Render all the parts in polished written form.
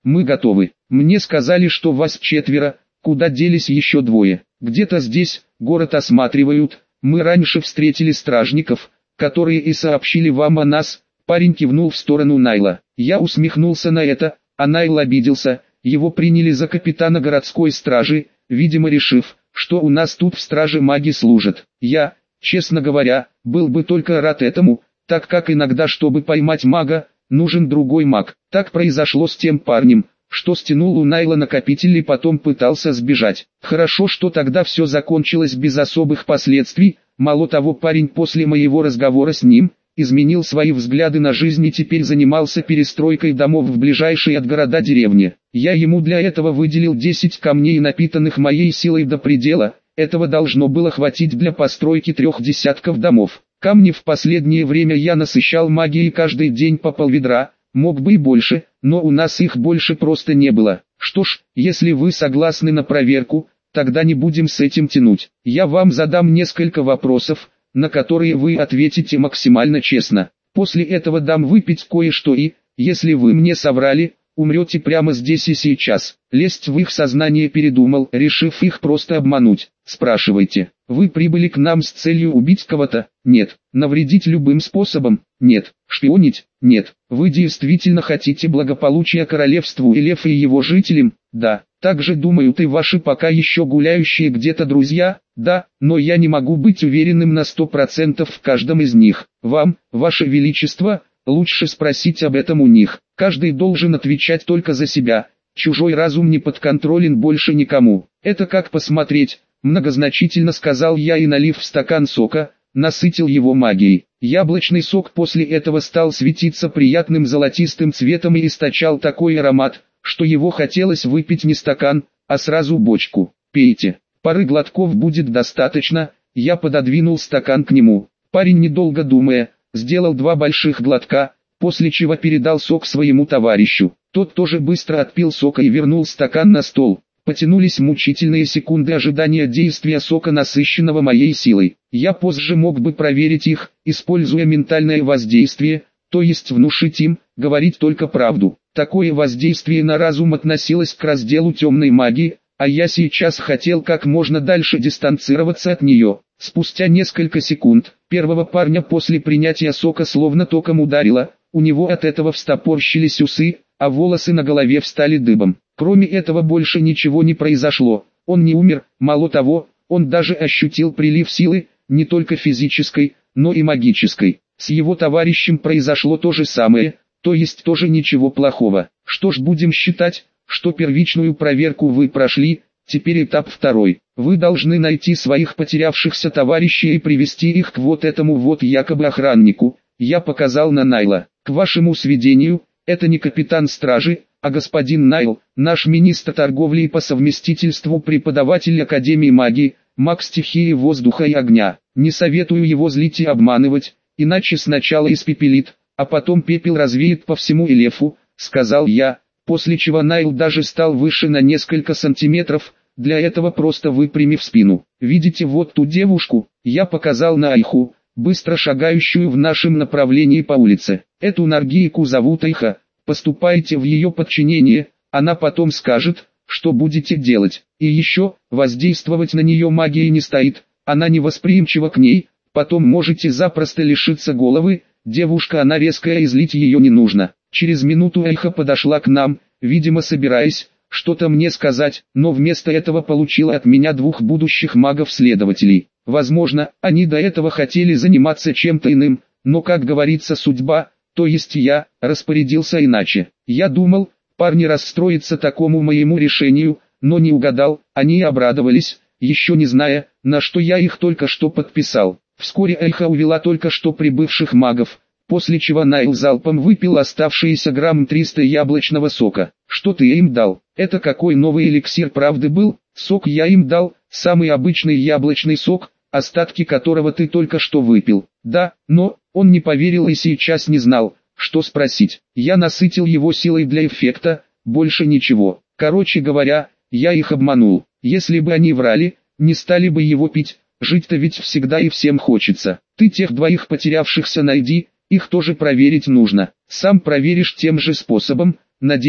мы готовы. Мне сказали, что вас 4, куда делись еще 2? Где-то здесь, город осматривают, мы раньше встретили стражников, которые и сообщили вам о нас. Парень кивнул в сторону Найла. Я усмехнулся на это, а Найл обиделся, его приняли за капитана городской стражи, видимо решив, что у нас тут в страже маги служат. Я, честно говоря, был бы только рад этому, так как иногда, чтобы поймать мага, нужен другой маг. Так произошло с тем парнем, что стянул у Найла накопитель и потом пытался сбежать. Хорошо, что тогда все закончилось без особых последствий, мало того, парень после моего разговора с ним изменил свои взгляды на жизнь и теперь занимался перестройкой домов в ближайшей от города деревне. Я ему для этого выделил 10 камней, напитанных моей силой до предела, этого должно было хватить для постройки 3 десятков домов. Камни в последнее время я насыщал магией каждый день по полведра, мог бы и больше, но у нас их больше просто не было. Что ж, если вы согласны на проверку, тогда не будем с этим тянуть. Я вам задам несколько вопросов, на которые вы ответите максимально честно. После этого дам выпить кое-что и, если вы мне соврали, умрете прямо здесь и сейчас. Лезть в их сознание передумал, решив их просто обмануть. Спрашивайте, вы прибыли к нам с целью убить кого-то? Нет. Навредить любым способом? Нет. Шпионить? Нет. Вы действительно хотите благополучия королевству Элеф и его жителям? Да. Также думают и ваши пока еще гуляющие где-то друзья? Да, но я не могу быть уверенным на 100% в каждом из них. Вам, ваше величество, лучше спросить об этом у них. Каждый должен отвечать только за себя. Чужой разум не подконтролен больше никому. Это как посмотреть, многозначительно сказал я и, налив в стакан сока, насытил его магией. Яблочный сок после этого стал светиться приятным золотистым цветом и источал такой аромат, что его хотелось выпить не стакан, а сразу бочку. Пейте. Пары глотков будет достаточно. Я пододвинул стакан к нему. Парень, недолго думая, сделал 2 больших глотка, после чего передал сок своему товарищу. Тот тоже быстро отпил сока и вернул стакан на стол. Потянулись мучительные секунды ожидания действия сока, насыщенного моей силой. Я позже мог бы проверить их, используя ментальное воздействие, то есть внушить им, говорить только правду. Такое воздействие на разум относилось к разделу темной магии, а я сейчас хотел как можно дальше дистанцироваться от нее. Спустя несколько секунд, первого парня после принятия сока словно током ударило, у него от этого встопорщились усы, а волосы на голове встали дыбом. Кроме этого больше ничего не произошло, он не умер, мало того, он даже ощутил прилив силы, не только физической, но и магической. С его товарищем произошло то же самое, то есть тоже ничего плохого. Что ж, будем считать, что первичную проверку вы прошли, теперь этап второй. Вы должны найти своих потерявшихся товарищей и привести их к вот этому вот якобы охраннику. Я показал на Найла. К вашему сведению, это не капитан стражи, а господин Найл, наш министр торговли и по совместительству преподаватель Академии магии, маг стихии воздуха и огня. Не советую его злить и обманывать, иначе сначала испепелит, а потом пепел развеет по всему Элефу, сказал я, после чего Найл даже стал выше на несколько сантиметров, для этого просто выпрямив спину. Видите вот ту девушку? Я показал на Айху, быстро шагающую в нашем направлении по улице. Эту Наргийку зовут Айха, поступайте в ее подчинение, она потом скажет, что будете делать. И еще, воздействовать на нее магией не стоит, она невосприимчива к ней, потом можете запросто лишиться головы, девушка она резкая и злить ее не нужно. Через минуту Айха подошла к нам, видимо собираясь что-то мне сказать, но вместо этого получила от меня 2 будущих магов-следователей. Возможно, они до этого хотели заниматься чем-то иным, но, как говорится, судьба, то есть я, распорядился иначе. Я думал, парни расстроятся такому моему решению, но не угадал, они обрадовались, еще не зная, на что я их только что подписал. Вскоре Айха увела только что прибывших магов, после чего Найл залпом выпил оставшиеся грамм 300 яблочного сока. Что ты им дал? Это какой новый эликсир правды был? Сок я им дал, самый обычный яблочный сок, остатки которого ты только что выпил. Да, но, он не поверил и сейчас не знал, что спросить. Я насытил его силой для эффекта, больше ничего. Короче говоря, я их обманул. Если бы они врали, не стали бы его пить, жить-то ведь всегда и всем хочется. Ты тех 2 потерявшихся найди, их тоже проверить нужно. Сам проверишь тем же способом, надеюсь,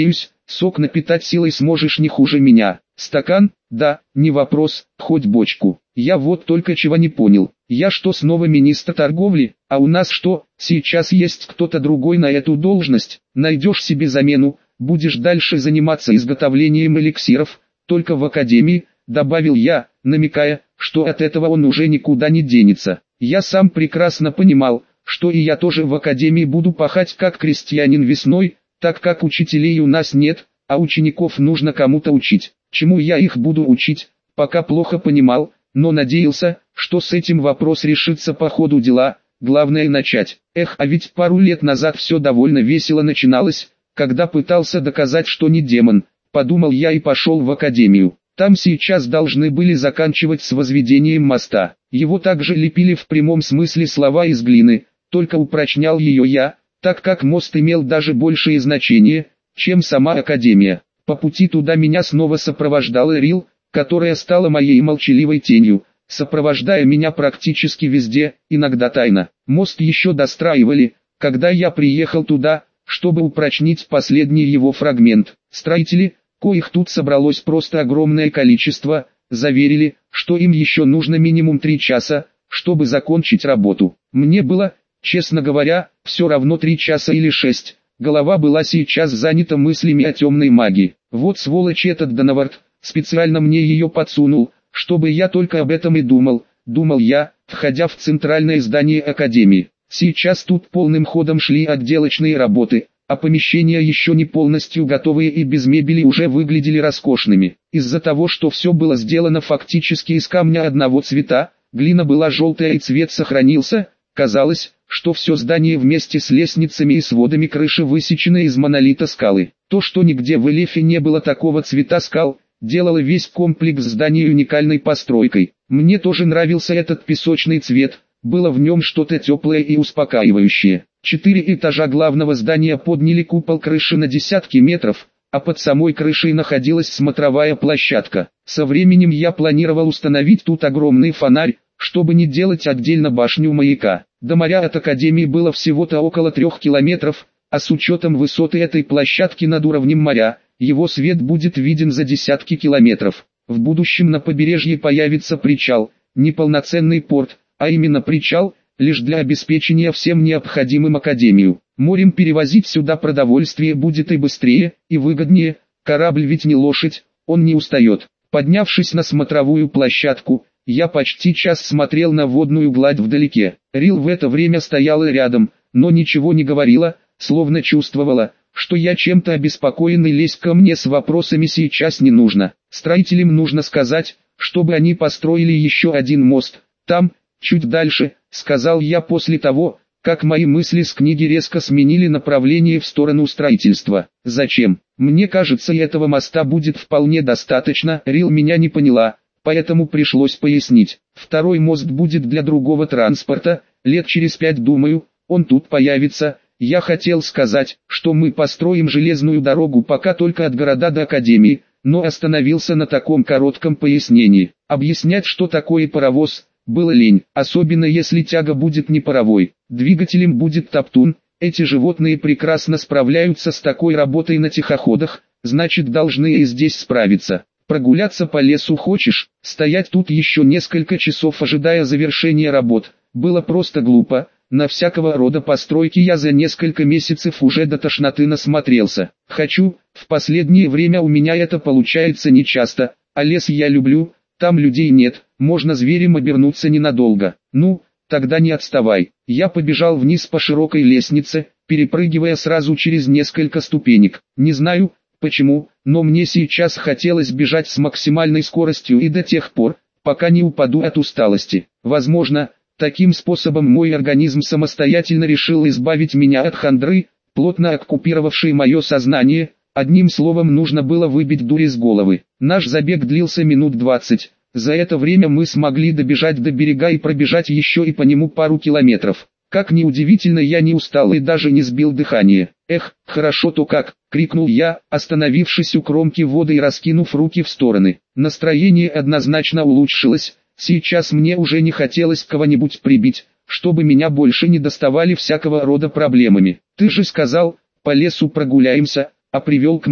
Сок напитать силой сможешь не хуже меня. Стакан? Да, не вопрос, хоть бочку. Я вот только чего не понял. Я что, снова министр торговли? А у нас что, сейчас есть кто-то другой на эту должность? Найдешь себе замену, будешь дальше заниматься изготовлением эликсиров, только в академии, добавил я, намекая, что от этого он уже никуда не денется. Я сам прекрасно понимал, что и я тоже в академии буду пахать как крестьянин весной, так как учителей у нас нет, а учеников нужно кому-то учить. Чему я их буду учить, пока плохо понимал, но надеялся, что с этим вопрос решится по ходу дела, главное начать. А ведь пару лет назад все довольно весело начиналось, когда пытался доказать, что не демон, подумал я и пошел в академию. Там сейчас должны были заканчивать с возведением моста. Его также лепили в прямом смысле слова из глины, только упрочнял ее я, так как мост имел даже большее значение, чем сама академия. По пути туда меня снова сопровождала Рил, которая стала моей молчаливой тенью, сопровождая меня практически везде, иногда тайно. Мост еще достраивали, когда я приехал туда, чтобы упрочнить последний его фрагмент. Строители, коих тут собралось просто огромное количество, заверили, что им еще нужно минимум 3 часа, чтобы закончить работу. Мне было, честно говоря, все равно 3 часа или 6. Голова была сейчас занята мыслями о темной магии. Вот сволочь этот Донавард, специально мне ее подсунул, чтобы я только об этом и думал я, входя в центральное здание академии. Сейчас тут полным ходом шли отделочные работы, а помещения еще не полностью готовые и без мебели уже выглядели роскошными. Из-за того, что все было сделано фактически из камня одного цвета, глина была желтая и цвет сохранился, казалось, что все здание вместе с лестницами и сводами крыши высечено из монолита скалы. То, что нигде в Элефе не было такого цвета скал, делало весь комплекс зданий уникальной постройкой. Мне тоже нравился этот песочный цвет, было в нем что-то теплое и успокаивающее. 4 этажа главного здания подняли купол крыши на десятки метров, а под самой крышей находилась смотровая площадка. Со временем я планировал установить тут огромный фонарь, чтобы не делать отдельно башню маяка. До моря от академии было всего-то около 3 километров, а с учетом высоты этой площадки над уровнем моря, его свет будет виден за десятки километров. В будущем на побережье появится причал, не полноценный порт, а именно причал, лишь для обеспечения всем необходимым академию. Морем перевозить сюда продовольствие будет и быстрее, и выгоднее, корабль ведь не лошадь, он не устает. Поднявшись на смотровую площадку, я почти час смотрел на водную гладь вдалеке. Рил в это время стояла рядом, но ничего не говорила, словно чувствовала, что я чем-то обеспокоен и лезть ко мне с вопросами сейчас не нужно. Строителям нужно сказать, чтобы они построили еще один мост. Там, чуть дальше, сказал я после того, как мои мысли с книги резко сменили направление в сторону строительства. Зачем? Мне кажется, этого моста будет вполне достаточно. Рил меня не поняла, поэтому пришлось пояснить. Второй мост будет для другого транспорта, лет через 5, думаю, он тут появится. Я хотел сказать, что мы построим железную дорогу пока только от города до академии, но остановился на таком коротком пояснении. Объяснять, что такое паровоз, было лень, особенно если тяга будет не паровой. Двигателем будет топтун. Эти животные прекрасно справляются с такой работой на тихоходах, значит должны и здесь справиться. Прогуляться по лесу хочешь, стоять тут еще несколько часов ожидая завершения работ, было просто глупо. На всякого рода постройки я за несколько месяцев уже до тошноты насмотрелся. Хочу, в последнее время у меня это получается нечасто, а лес я люблю, там людей нет, можно зверем обернуться ненадолго. Ну, тогда не отставай. Я побежал вниз по широкой лестнице, перепрыгивая сразу через несколько ступенек. Не знаю, почему, но мне сейчас хотелось бежать с максимальной скоростью и до тех пор, пока не упаду от усталости. Возможно, таким способом мой организм самостоятельно решил избавить меня от хандры, плотно оккупировавшей мое сознание. Одним словом, нужно было выбить дурь из головы. Наш забег длился минут 20. За это время мы смогли добежать до берега и пробежать еще и по нему пару километров. Как ни удивительно, я не устал и даже не сбил дыхание. Хорошо-то как, крикнул я, остановившись у кромки воды и раскинув руки в стороны. Настроение однозначно улучшилось. Сейчас мне уже не хотелось кого-нибудь прибить, чтобы меня больше не доставали всякого рода проблемами. Ты же сказал, по лесу прогуляемся, а привел к морю.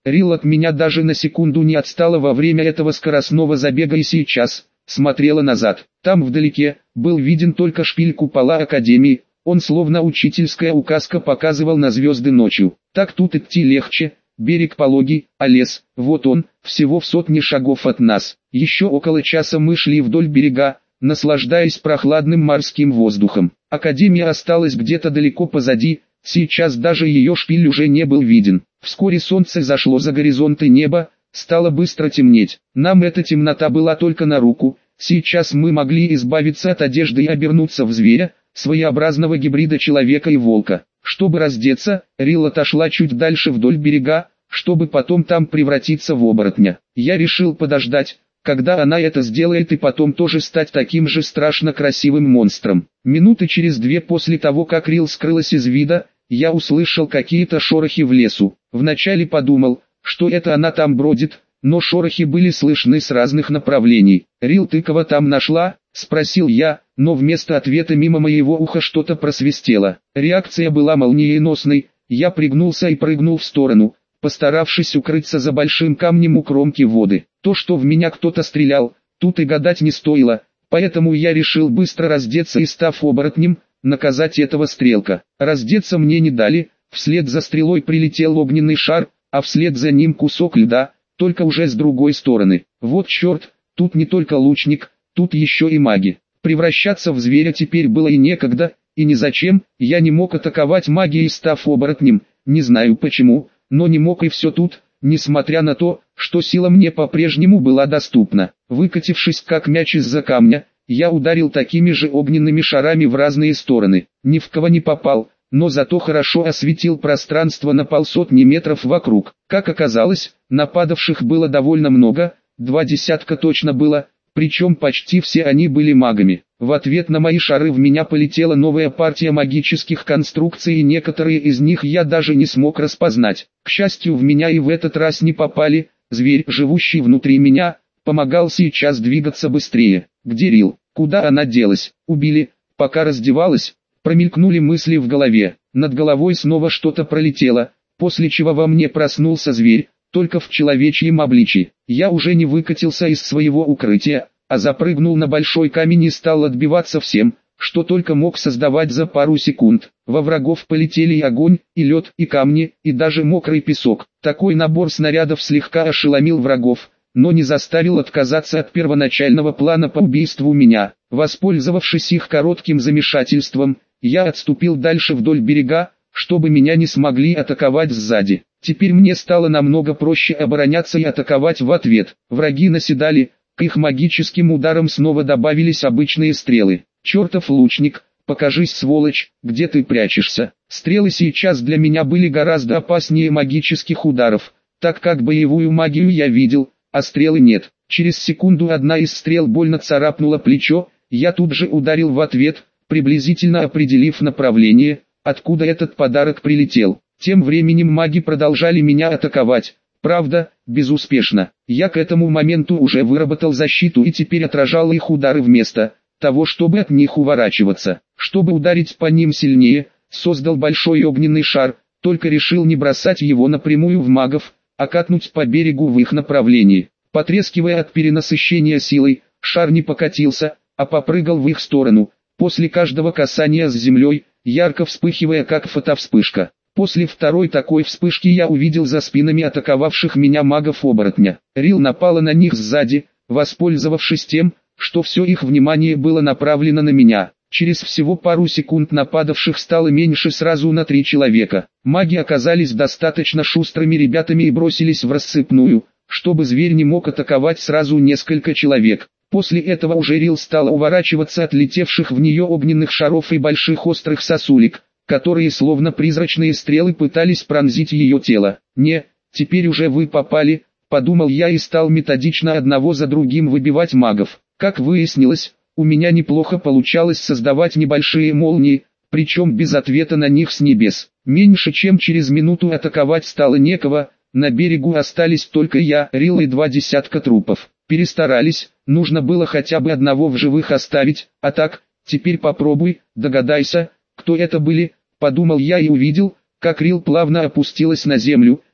Рил от меня даже на секунду не отстала во время этого скоростного забега и сейчас смотрела назад. Там вдалеке был виден только шпиль купола Академии, он словно учительская указка показывал на звезды ночью. Так тут идти легче, берег пологий, а лес, вот он, всего в сотне шагов от нас. Еще около часа мы шли вдоль берега, наслаждаясь прохладным морским воздухом. Академия осталась где-то далеко позади, сейчас даже ее шпиль уже не был виден. Вскоре солнце зашло за горизонты неба, стало быстро темнеть. Нам эта темнота была только на руку, сейчас мы могли избавиться от одежды и обернуться в зверя, своеобразного гибрида человека и волка. Чтобы раздеться, Рил отошла чуть дальше вдоль берега, чтобы потом там превратиться в оборотня. Я решил подождать, когда она это сделает, и потом тоже стать таким же страшно красивым монстром. Минуты через две после того, как Рил скрылась из вида, я услышал какие-то шорохи в лесу. Вначале подумал, что это она там бродит, но шорохи были слышны с разных направлений. «Рил, ты кого там нашла?» – спросил я, но вместо ответа мимо моего уха что-то просвистело. Реакция была молниеносной, я пригнулся и прыгнул в сторону, постаравшись укрыться за большим камнем у кромки воды. То, что в меня кто-то стрелял, тут и гадать не стоило, поэтому я решил быстро раздеться и, став оборотнем, наказать этого стрелка. Раздеться мне не дали, вслед за стрелой прилетел огненный шар, а вслед за ним кусок льда, только уже с другой стороны. Вот черт, тут не только лучник, тут еще и маги. Превращаться в зверя теперь было и некогда, и ни зачем, я не мог атаковать магией, став оборотнем, не знаю почему, но не мог и все тут, несмотря на то, что сила мне по-прежнему была доступна. Выкатившись как мяч из-за камня, я ударил такими же огненными шарами в разные стороны. Ни в кого не попал, но зато хорошо осветил пространство на 150 метров вокруг. Как оказалось, нападавших было довольно много, 20 точно было, причем почти все они были магами. В ответ на мои шары в меня полетела новая партия магических конструкций, и некоторые из них я даже не смог распознать. К счастью, в меня и в этот раз не попали, зверь, живущий внутри меня, помогал сейчас двигаться быстрее. Где Рил? Куда она делась? Убили, пока раздевалась? Промелькнули мысли в голове. Над головой снова что-то пролетело, после чего во мне проснулся зверь, только в человечьем обличии. Я уже не выкатился из своего укрытия, а запрыгнул на большой камень и стал отбиваться всем, что только мог создавать за пару секунд. Во врагов полетели и огонь, и лед, и камни, и даже мокрый песок. Такой набор снарядов слегка ошеломил врагов, но не заставил отказаться от первоначального плана по убийству меня. Воспользовавшись их коротким замешательством, я отступил дальше вдоль берега, чтобы меня не смогли атаковать сзади. Теперь мне стало намного проще обороняться и атаковать в ответ. Враги наседали, к их магическим ударам снова добавились обычные стрелы. «Чертов лучник, покажись, сволочь, где ты прячешься?» Стрелы сейчас для меня были гораздо опаснее магических ударов, так как боевую магию я видел, а стрелы нет. Через секунду одна из стрел больно царапнула плечо, я тут же ударил в ответ, приблизительно определив направление, откуда этот подарок прилетел. Тем временем маги продолжали меня атаковать, правда, безуспешно. Я к этому моменту уже выработал защиту и теперь отражал их удары вместо того, чтобы от них уворачиваться. Чтобы ударить по ним сильнее, создал большой огненный шар, только решил не бросать его напрямую в магов, а катнуть по берегу в их направлении. Потрескивая от перенасыщения силой, шар не покатился, а попрыгал в их сторону, после каждого касания с землей, ярко вспыхивая как фотовспышка. После второй такой вспышки я увидел за спинами атаковавших меня магов-оборотня. Рил напала на них сзади, воспользовавшись тем, что все их внимание было направлено на меня. Через всего пару секунд нападавших стало меньше сразу на 3 человека. Маги оказались достаточно шустрыми ребятами и бросились в рассыпную, чтобы зверь не мог атаковать сразу несколько человек. После этого уже Рил стала уворачиваться от летевших в нее огненных шаров и больших острых сосулек, которые словно призрачные стрелы пытались пронзить ее тело. «Не, теперь уже вы попали», — подумал я и стал методично одного за другим выбивать магов. Как выяснилось, у меня неплохо получалось создавать небольшие молнии, причем без ответа на них с небес. Меньше чем через минуту атаковать стало некого, на берегу остались только я, Рил и 20 трупов. Перестарались, нужно было хотя бы одного в живых оставить, а так, теперь попробуй, догадайся, кто это были, подумал я и увидел, как Рил плавно опустилась на землю,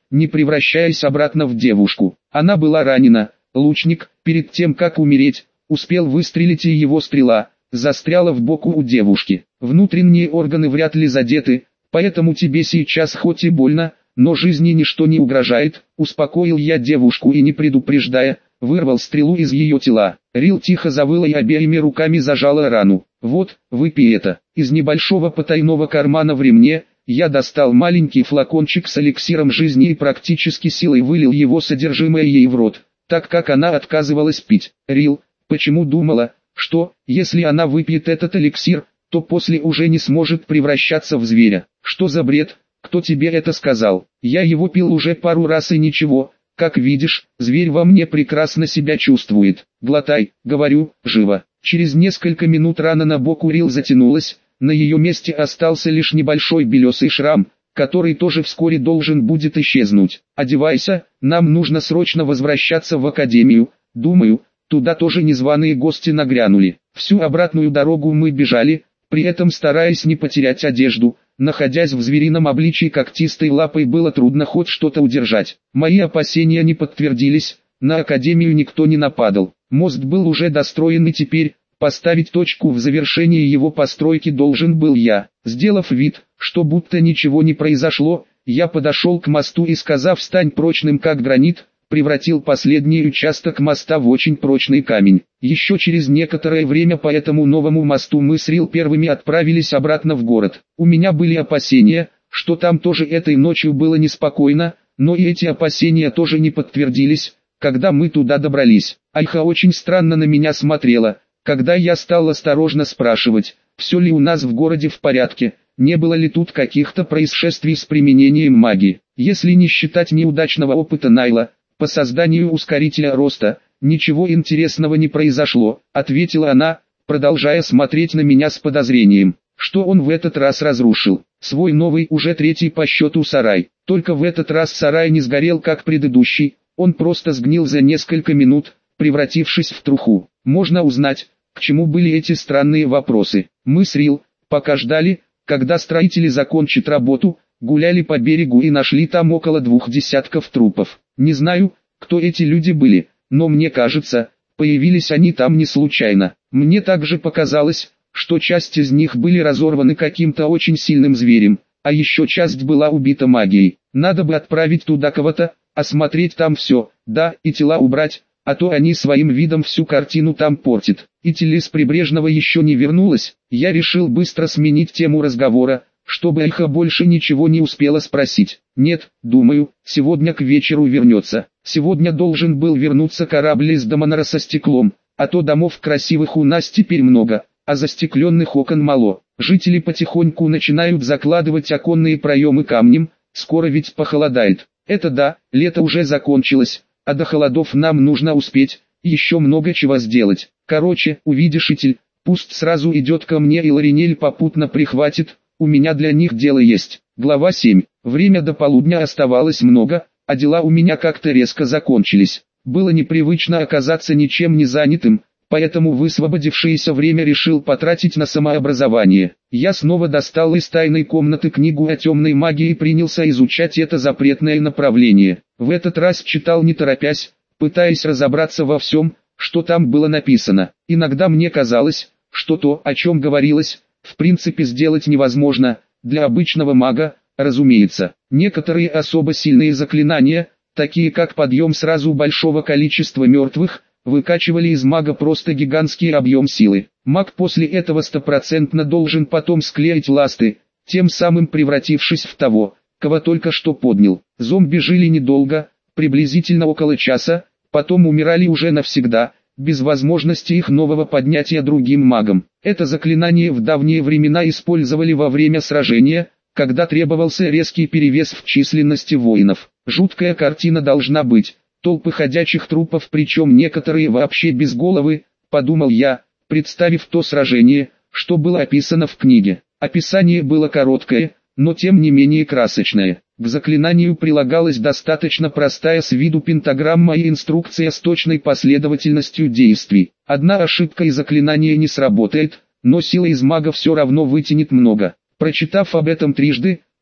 не превращаясь обратно в девушку. Она была ранена. Лучник, перед тем как умереть, успел выстрелить, и его стрела застряла в боку у девушки. Внутренние органы вряд ли задеты, поэтому тебе сейчас хоть и больно, но жизни ничто не угрожает. Успокоил я девушку и, не предупреждая, вырвал стрелу из ее тела. Рил тихо завыла и обеими руками зажала рану. «Вот, выпей это». Из небольшого потайного кармана в ремне я достал маленький флакончик с эликсиром жизни и практически силой вылил его содержимое ей в рот, так как она отказывалась пить. Рил, почему думала, что, если она выпьет этот эликсир, то после уже не сможет превращаться в зверя? Что за бред? Кто тебе это сказал? Я его пил уже пару раз и ничего. Как видишь, зверь во мне прекрасно себя чувствует. Глотай, говорю, живо. Через несколько минут рана на боку Рил затянулась, на ее месте остался лишь небольшой белесый шрам, который тоже вскоре должен будет исчезнуть. Одевайся, нам нужно срочно возвращаться в академию. Думаю, туда тоже незваные гости нагрянули. Всю обратную дорогу мы бежали, при этом стараясь не потерять одежду. Находясь в зверином обличии, когтистой лапой было трудно хоть что-то удержать. Мои опасения не подтвердились, на академию никто не нападал. Мост был уже достроен, и теперь поставить точку в завершении его постройки должен был я. Сделав вид, что будто ничего не произошло, я подошел к мосту и, сказав «стань прочным как гранит», превратил последний участок моста в очень прочный камень. Еще через некоторое время по этому новому мосту мы с Рил первыми отправились обратно в город. У меня были опасения, что там тоже этой ночью было неспокойно, но и эти опасения тоже не подтвердились, когда мы туда добрались. Альха очень странно на меня смотрела, когда я стал осторожно спрашивать, все ли у нас в городе в порядке, не было ли тут каких-то происшествий с применением магии. Если не считать неудачного опыта Найла по созданию ускорителя роста, ничего интересного не произошло, ответила она, продолжая смотреть на меня с подозрением. Что он в этот раз разрушил? Свой новый, уже третий по счету сарай. Только в этот раз сарай не сгорел как предыдущий, он просто сгнил за несколько минут, превратившись в труху. Можно узнать, к чему были эти странные вопросы. Мы с Рил, пока ждали, когда строители закончат работу, гуляли по берегу и нашли там около 2 десятков трупов. Не знаю, кто эти люди были, но мне кажется, появились они там не случайно. Мне также показалось, что часть из них были разорваны каким-то очень сильным зверем, а еще часть была убита магией. Надо бы отправить туда кого-то, осмотреть там все, да, и тела убрать, а то они своим видом всю картину там портят. И Телли с Прибрежного еще не вернулась. Я решил быстро сменить тему разговора, чтобы Альха больше ничего не успела спросить. Нет, думаю, сегодня к вечеру вернется. Сегодня должен был вернуться корабль из Даманора со стеклом, а то домов красивых у нас теперь много, а застекленных окон мало. Жители потихоньку начинают закладывать оконные проемы камнем, скоро ведь похолодает. Это да, лето уже закончилось, а до холодов нам нужно успеть, еще много чего сделать. Короче, увидишь, Итель, пусть сразу идет ко мне и Ларинель попутно прихватит, у меня для них дело есть. Глава 7. Время до полудня оставалось много, а дела у меня как-то резко закончились. Было непривычно оказаться ничем не занятым, поэтому высвободившееся время решил потратить на самообразование. Я снова достал из тайной комнаты книгу о темной магии и принялся изучать это запретное направление. В этот раз читал не торопясь, пытаясь разобраться во всем, что там было написано. Иногда мне казалось, что то, о чем говорилось, в принципе сделать невозможно, для обычного мага, разумеется. Некоторые особо сильные заклинания, такие как подъем сразу большого количества мертвых, выкачивали из мага просто гигантский объем силы. Маг после этого стопроцентно должен потом склеить ласты, тем самым превратившись в того, кого только что поднял. Зомби жили недолго, приблизительно около часа, потом умирали уже навсегда, без возможности их нового поднятия другим магом. Это заклинание в давние времена использовали во время сражения, когда требовался резкий перевес в численности воинов. Жуткая картина должна быть. Толпы ходячих трупов, причем некоторые вообще без головы, подумал я, представив то сражение, что было описано в книге. Описание было короткое, но тем не менее красочное. К заклинанию прилагалась достаточно простая с виду пентаграмма и инструкция с точной последовательностью действий. Одна ошибка и заклинание не сработает, но сила из мага все равно вытянет много. Прочитав об этом трижды,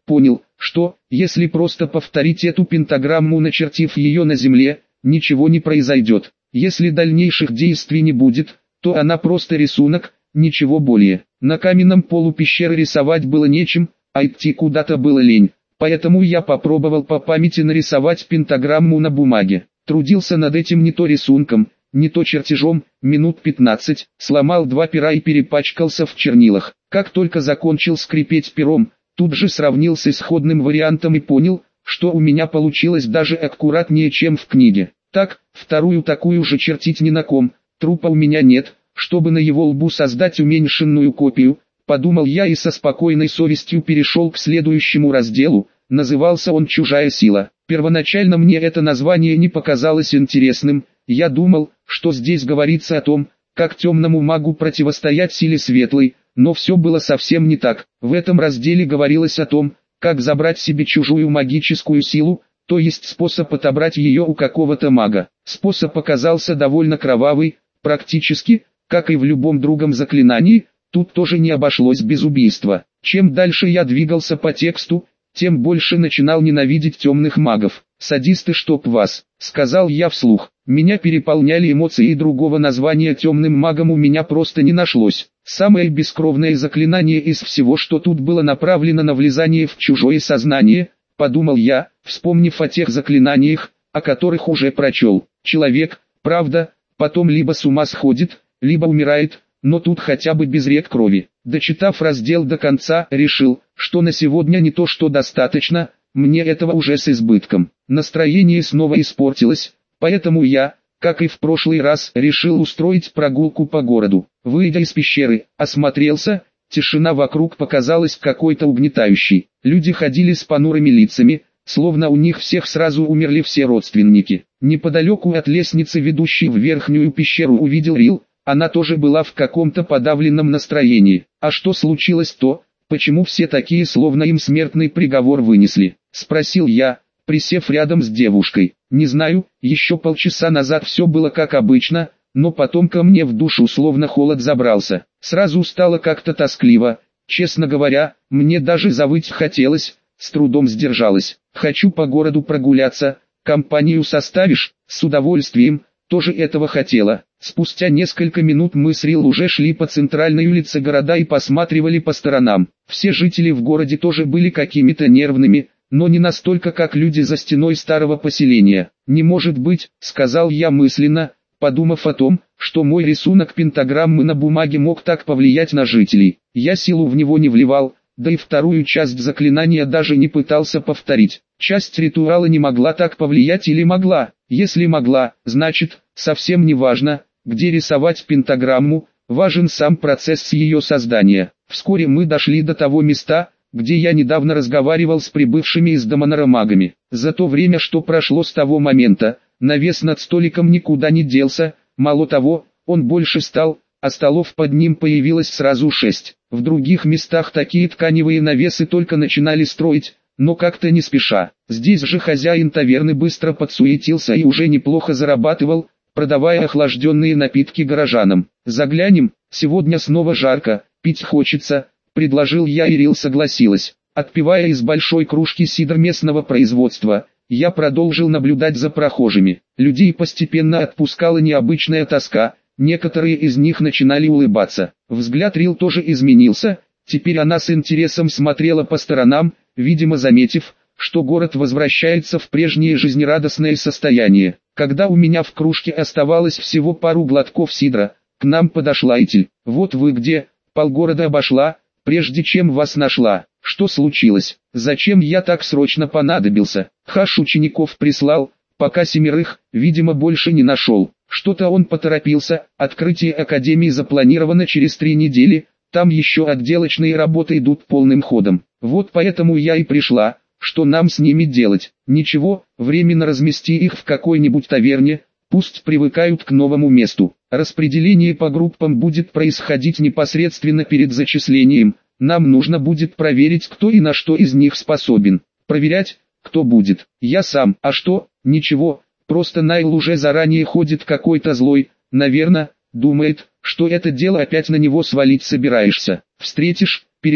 понял, что, если просто повторить эту пентаграмму, начертив ее на земле, ничего не произойдет. Если дальнейших действий не будет, то она просто рисунок, ничего более. На каменном полу пещеры рисовать было нечем, а идти куда-то было лень. Поэтому я попробовал по памяти нарисовать пентаграмму на бумаге. Трудился над этим не то рисунком, не то чертежом, минут 15, сломал 2 пера и перепачкался в чернилах. Как только закончил скрипеть пером, тут же сравнил с исходным вариантом и понял, что у меня получилось даже аккуратнее, чем в книге. Так, вторую такую же чертить ни на ком, трупа у меня нет, чтобы на его лбу создать уменьшенную копию, подумал я и со спокойной совестью перешел к следующему разделу. Назывался он «Чужая сила». Первоначально мне это название не показалось интересным, я думал, что здесь говорится о том, как темному магу противостоять силе светлой, но все было совсем не так. В этом разделе говорилось о том, как забрать себе чужую магическую силу, то есть способ отобрать ее у какого-то мага. Способ оказался довольно кровавый, практически, как и в любом другом заклинании, тут тоже не обошлось без убийства. Чем дальше я двигался по тексту, тем больше начинал ненавидеть темных магов. «Садисты, чтоб вас», — сказал я вслух. Меня переполняли эмоции, и другого названия темным магом у меня просто не нашлось. Самое бескровное заклинание из всего, что тут было направлено на влезание в чужое сознание, подумал я, вспомнив о тех заклинаниях, о которых уже прочел. Человек, правда, потом либо с ума сходит, либо умирает, но тут хотя бы без рек крови. Дочитав раздел до конца, решил, что на сегодня не то что достаточно, мне этого уже с избытком. Настроение снова испортилось, поэтому я, как и в прошлый раз, решил устроить прогулку по городу. Выйдя из пещеры, осмотрелся, тишина вокруг показалась какой-то угнетающей. Люди ходили с понурыми лицами, словно у них всех сразу умерли все родственники. Неподалеку от лестницы, ведущей в верхнюю пещеру, увидел Рил. Она тоже была в каком-то подавленном настроении. А что случилось то, почему все такие, словно им смертный приговор вынесли? Спросил я, присев рядом с девушкой. Не знаю, еще полчаса назад все было как обычно, но потом ко мне в душу словно холод забрался. Сразу стало как-то тоскливо. Честно говоря, мне даже завыть хотелось, с трудом сдержалась. Хочу по городу прогуляться, компанию составишь? С удовольствием. Тоже этого хотела. Спустя несколько минут мы с Рил уже шли по центральной улице города и посматривали по сторонам. Все жители в городе тоже были какими-то нервными, но не настолько, как люди за стеной старого поселения. «Не может быть», — сказал я мысленно, подумав о том, что мой рисунок пентаграммы на бумаге мог так повлиять на жителей. Я силу в него не вливал, да и вторую часть заклинания даже не пытался повторить. Часть ритуала не могла так повлиять или могла? Если могла, значит, совсем не важно, где рисовать пентаграмму, важен сам процесс ее создания. Вскоре мы дошли до того места, где я недавно разговаривал с прибывшими из Домонора магами. За то время, что прошло с того момента, навес над столиком никуда не делся, мало того, он больше стал, а столов под ним появилось сразу 6. В других местах такие тканевые навесы только начинали строить, но как-то не спеша. Здесь же хозяин таверны быстро подсуетился и уже неплохо зарабатывал, продавая охлажденные напитки горожанам. «Заглянем, сегодня снова жарко, пить хочется», — предложил я, и Рил согласилась. Отпивая из большой кружки сидр местного производства, я продолжил наблюдать за прохожими. Людей постепенно отпускала необычная тоска, некоторые из них начинали улыбаться. Взгляд Рил тоже изменился, теперь она с интересом смотрела по сторонам, видимо заметив, что город возвращается в прежнее жизнерадостное состояние. Когда у меня в кружке оставалось всего пару глотков сидра, к нам подошла Этель. «Вот вы где, полгорода обошла, прежде чем вас нашла. Что случилось? Зачем я так срочно понадобился? Хаш учеников прислал, пока 7, видимо, больше не нашел. Что-то он поторопился, открытие академии запланировано через 3 недели, там еще отделочные работы идут полным ходом. Вот поэтому я и пришла, что нам с ними делать? Ничего, временно размести их в какой-нибудь таверне, пусть привыкают к новому месту. Распределение по группам будет происходить непосредственно перед зачислением, нам нужно будет проверить, кто и на что из них способен. Проверять, кто будет? Я сам. А что? Ничего, просто Найл уже заранее ходит какой-то злой, наверное, думает, что это дело опять на него свалить собираешься. Встретишь, передай,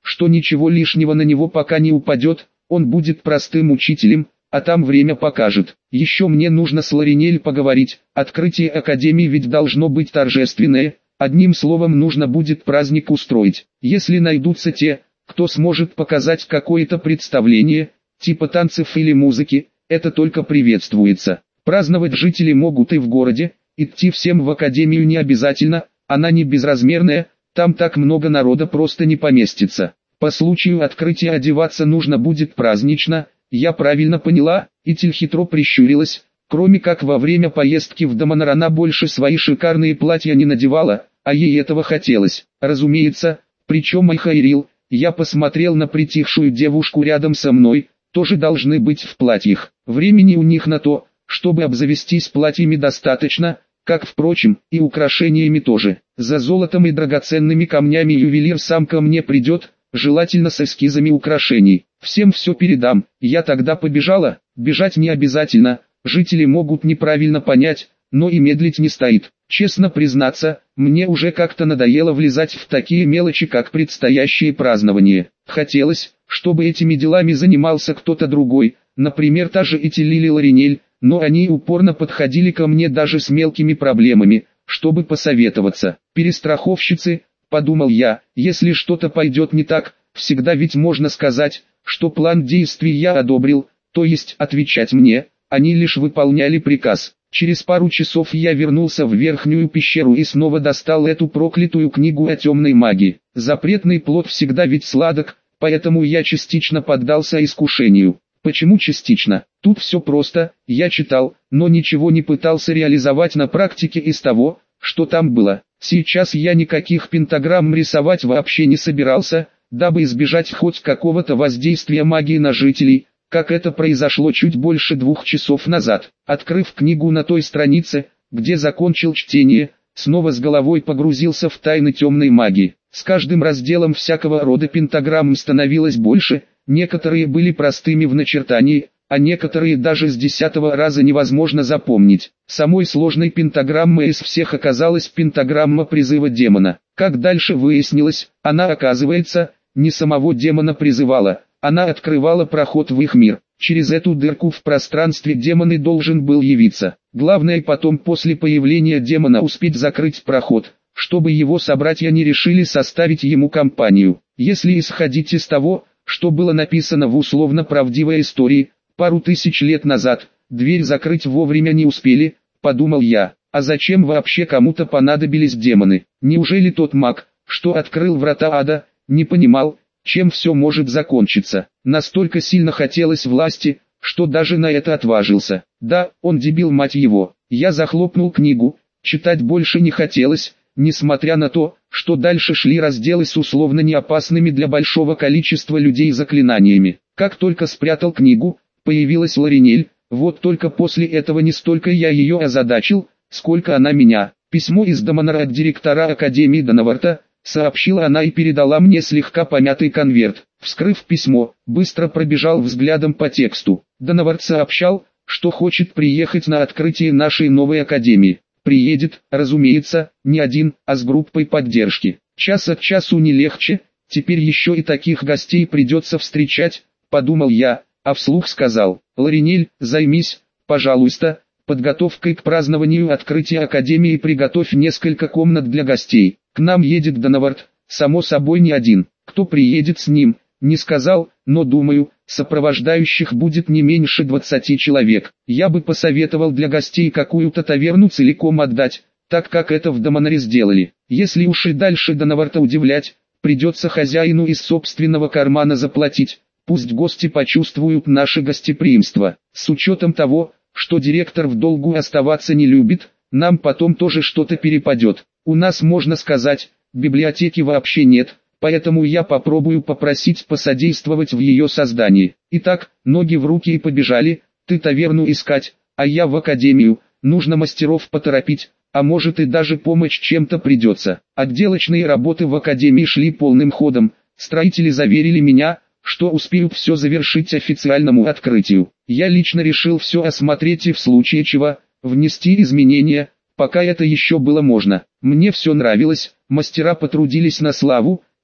что ничего лишнего на него пока не упадет, он будет простым учителем, а там время покажет. Еще мне нужно с Ларинель поговорить, открытие академии ведь должно быть торжественное, одним словом нужно будет праздник устроить. Если найдутся те, кто сможет показать какое-то представление, типа танцев или музыки, это только приветствуется. Праздновать жители могут и в городе, идти всем в академию не обязательно, она не безразмерная, там так много народа просто не поместится. По случаю открытия одеваться нужно будет празднично, я правильно поняла, Итиль хитро прищурилась, кроме как во время поездки в Даманар она больше свои шикарные платья не надевала, а ей этого хотелось. Разумеется, причем Айхайрил, я посмотрел на притихшую девушку рядом со мной, тоже должны быть в платьях. Времени у них на то, чтобы обзавестись платьями достаточно, как впрочем, и украшениями тоже. За золотом и драгоценными камнями ювелир сам ко мне придет, желательно с эскизами украшений. Всем все передам. Я тогда побежала, бежать не обязательно, жители могут неправильно понять, но и медлить не стоит. Честно признаться, мне уже как-то надоело влезать в такие мелочи, как предстоящее празднование. Хотелось, чтобы этими делами занимался кто-то другой, например та же Итиль или Ларинель, но они упорно подходили ко мне даже с мелкими проблемами, чтобы посоветоваться. Перестраховщицы, подумал я, если что-то пойдет не так, всегда ведь можно сказать, что план действий я одобрил, то есть отвечать мне, они лишь выполняли приказ. Через пару часов я вернулся в верхнюю пещеру и снова достал эту проклятую книгу о темной магии. Запретный плод всегда ведь сладок, поэтому я частично поддался искушению. Почему частично? Тут все просто, я читал, но ничего не пытался реализовать на практике из того, что там было. Сейчас я никаких пентаграмм рисовать вообще не собирался, дабы избежать хоть какого-то воздействия магии на жителей, как это произошло чуть больше 2 часов назад. Открыв книгу на той странице, где закончил чтение, снова с головой погрузился в тайны темной магии. С каждым разделом всякого рода пентаграмм становилось больше, некоторые были простыми в начертании, а некоторые даже с 10-го раза невозможно запомнить. Самой сложной пентаграммой из всех оказалась пентаграмма призыва демона. Как дальше выяснилось, она, оказывается, не самого демона призывала, она открывала проход в их мир. Через эту дырку в пространстве демон и должен был явиться. Главное потом после появления демона успеть закрыть проход, чтобы его собратья не решили составить ему компанию. Если исходить из того, что было написано в условно правдивой истории, пару тысяч лет назад, дверь закрыть вовремя не успели, подумал я. А зачем вообще кому-то понадобились демоны? Неужели тот маг, что открыл врата ада, не понимал, чем все может закончиться? Настолько сильно хотелось власти, что даже на это отважился. Да, он дебил, мать его. Я захлопнул книгу, читать больше не хотелось, несмотря на то, что дальше шли разделы с условно неопасными для большого количества людей заклинаниями. Как только спрятал книгу, появилась Ларинель, вот только после этого не столько я ее озадачил, сколько она меня. Письмо из Даманара от директора Академии Данаварта, сообщила она и передала мне слегка помятый конверт. Вскрыв письмо, быстро пробежал взглядом по тексту. Данаварт сообщал, что хочет приехать на открытие нашей новой академии. Приедет, разумеется, не один, а с группой поддержки. Час от часу не легче, теперь еще и таких гостей придется встречать, подумал я, а вслух сказал: Ларинель, займись, пожалуйста, подготовкой к празднованию открытия академии и приготовь несколько комнат для гостей. К нам едет Данаварт, само собой не один. Кто приедет с ним, не сказал, но думаю, сопровождающих будет не меньше 20 человек. Я бы посоветовал для гостей какую-то таверну целиком отдать, так как это в Даманаре сделали. Если уж и дальше Данаварта удивлять, придется хозяину из собственного кармана заплатить, пусть гости почувствуют наше гостеприимство. С учетом того, что директор в долгу оставаться не любит, нам потом тоже что-то перепадет. У нас, можно сказать, библиотеки вообще нет, поэтому я попробую попросить посодействовать в ее создании. Итак, ноги в руки и побежали, ты таверну искать, а я в академию, нужно мастеров поторопить, а может и даже помощь чем-то придется. Отделочные работы в академии шли полным ходом, строители заверили меня, что успеют все завершить официальному открытию. Я лично решил все осмотреть и в случае чего, внести изменения, пока это еще было можно. Мне все нравилось, мастера потрудились на славу,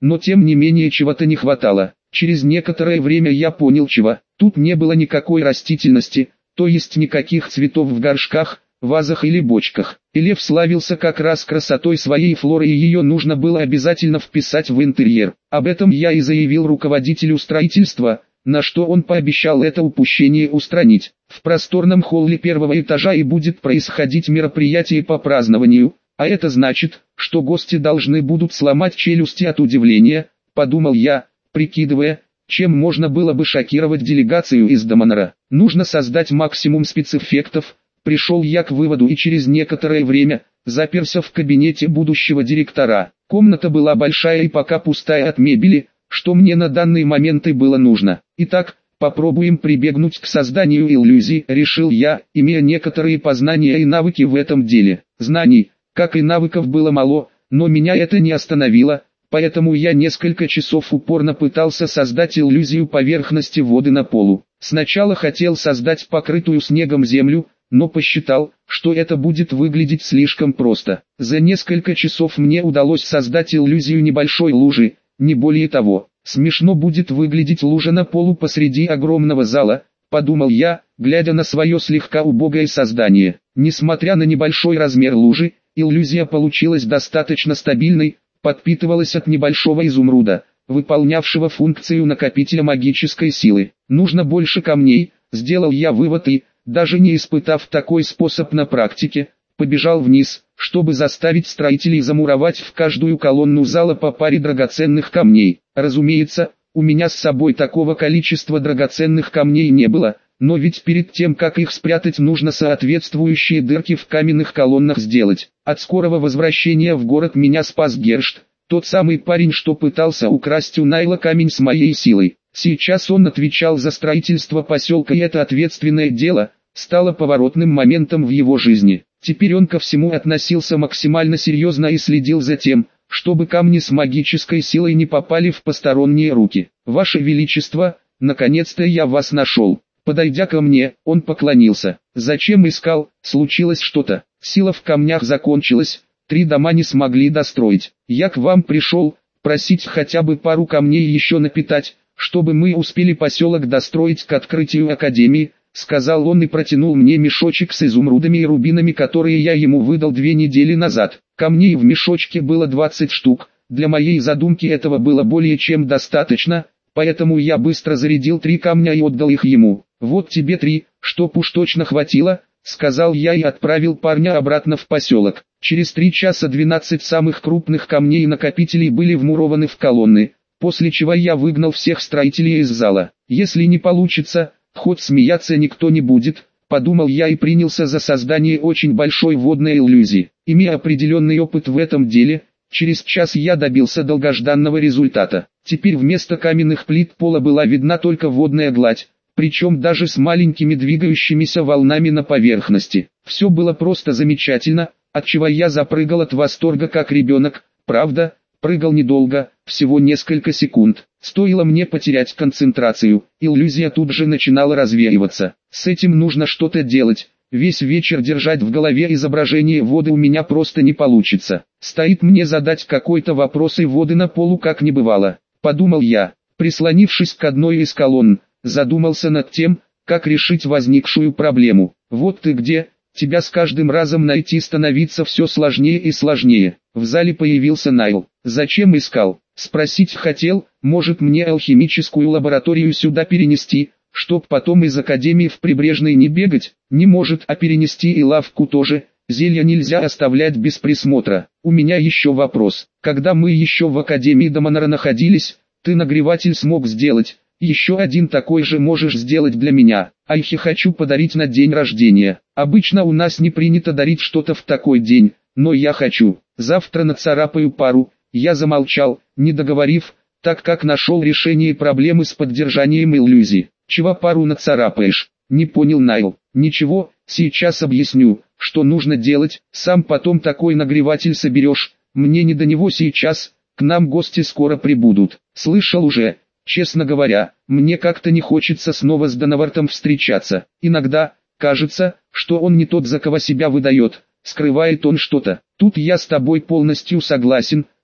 но тем не менее чего-то не хватало. Через некоторое время я понял чего. Тут не было никакой растительности, то есть никаких цветов в горшках, вазах или бочках. И лев славился как раз красотой своей флоры, и ее нужно было обязательно вписать в интерьер. Об этом я и заявил руководителю строительства, на что он пообещал это упущение устранить. В просторном холле первого этажа и будет происходить мероприятие по празднованию, а это значит, что гости должны будут сломать челюсти от удивления, подумал я, прикидывая, чем можно было бы шокировать делегацию из Даманора. Нужно создать максимум спецэффектов. Пришел я к выводу и через некоторое время заперся в кабинете будущего директора. Комната была большая и пока пустая от мебели, что мне на данный момент и было нужно. Итак, попробуем прибегнуть к созданию иллюзий, решил я, имея некоторые познания и навыки в этом деле. Знаний, как и навыков, было мало, но меня это не остановило, поэтому я несколько часов упорно пытался создать иллюзию поверхности воды на полу. Сначала хотел создать покрытую снегом землю, но посчитал, что это будет выглядеть слишком просто. За несколько часов мне удалось создать иллюзию небольшой лужи, не более того. Смешно будет выглядеть лужа на полу посреди огромного зала, подумал я, глядя на свое слегка убогое создание. Несмотря на небольшой размер лужи, иллюзия получилась достаточно стабильной, подпитывалась от небольшого изумруда, выполнявшего функцию накопителя магической силы. Нужно больше камней, сделал я вывод и, даже не испытав такой способ на практике, побежал вниз, чтобы заставить строителей замуровать в каждую колонну зала по паре драгоценных камней. Разумеется, у меня с собой такого количества драгоценных камней не было, но ведь перед тем как их спрятать нужно соответствующие дырки в каменных колоннах сделать. От скорого возвращения в город меня спас Гершт, тот самый парень, что пытался украсть у Найла камень с моей силой. Сейчас он отвечал за строительство поселка, и это ответственное дело стало поворотным моментом в его жизни. Теперь он ко всему относился максимально серьезно и следил за тем, чтобы камни с магической силой не попали в посторонние руки. «Ваше Величество, наконец-то я вас нашел». Подойдя ко мне, он поклонился. «Зачем искал? Случилось что-то. Сила в камнях закончилась, 3 дома не смогли достроить. Я к вам пришел, просить хотя бы пару камней еще напитать, чтобы мы успели поселок достроить к открытию академии», сказал он и протянул мне мешочек с изумрудами и рубинами, которые я ему выдал 2 недели назад. Камней в мешочке было 20 штук, для моей задумки этого было более чем достаточно, поэтому я быстро зарядил 3 камня и отдал их ему. «Вот тебе 3, чтоб уж точно хватило», сказал я и отправил парня обратно в поселок. Через 3 часа 12 самых крупных камней и накопителей были вмурованы в колонны, после чего я выгнал всех строителей из зала. Если не получится, хоть смеяться никто не будет, подумал я и принялся за создание очень большой водной иллюзии. Имея определенный опыт в этом деле, через час я добился долгожданного результата. Теперь вместо каменных плит пола была видна только водная гладь, причем даже с маленькими двигающимися волнами на поверхности. Все было просто замечательно, отчего я запрыгал от восторга как ребенок. Правда, прыгал недолго, всего несколько секунд. Стоило мне потерять концентрацию, иллюзия тут же начинала развеиваться. С этим нужно что-то делать. Весь вечер держать в голове изображение воды у меня просто не получится. Стоит мне задать какой-то вопрос, и воды на полу как не бывало. Подумал я, прислонившись к одной из колонн, задумался над тем, как решить возникшую проблему. «Вот ты где, тебя с каждым разом найти становится все сложнее и сложнее». В зале появился Найл. «Зачем искал?» Спросить хотел, может мне алхимическую лабораторию сюда перенести, чтоб потом из академии в Прибрежной не бегать? Не может, а перенести и лавку тоже. Зелья нельзя оставлять без присмотра. У меня еще вопрос. Когда мы еще в академии Даманора находились, ты нагреватель смог сделать. Еще один такой же можешь сделать для меня. Айхе хочу подарить на день рождения. Обычно у нас не принято дарить что-то в такой день, но я хочу. Завтра нацарапаю пару. Я замолчал, не договорив, так как нашел решение проблемы с поддержанием иллюзии. «Чего пару нацарапаешь?» — не понял Найл. «Ничего, сейчас объясню, что нужно делать, сам потом такой нагреватель соберешь, мне не до него сейчас, к нам гости скоро прибудут». Слышал уже, честно говоря, мне как-то не хочется снова с Донавартом встречаться. Иногда, кажется, что он не тот, за кого себя выдает, скрывает он что-то. «Тут я с тобой полностью согласен»,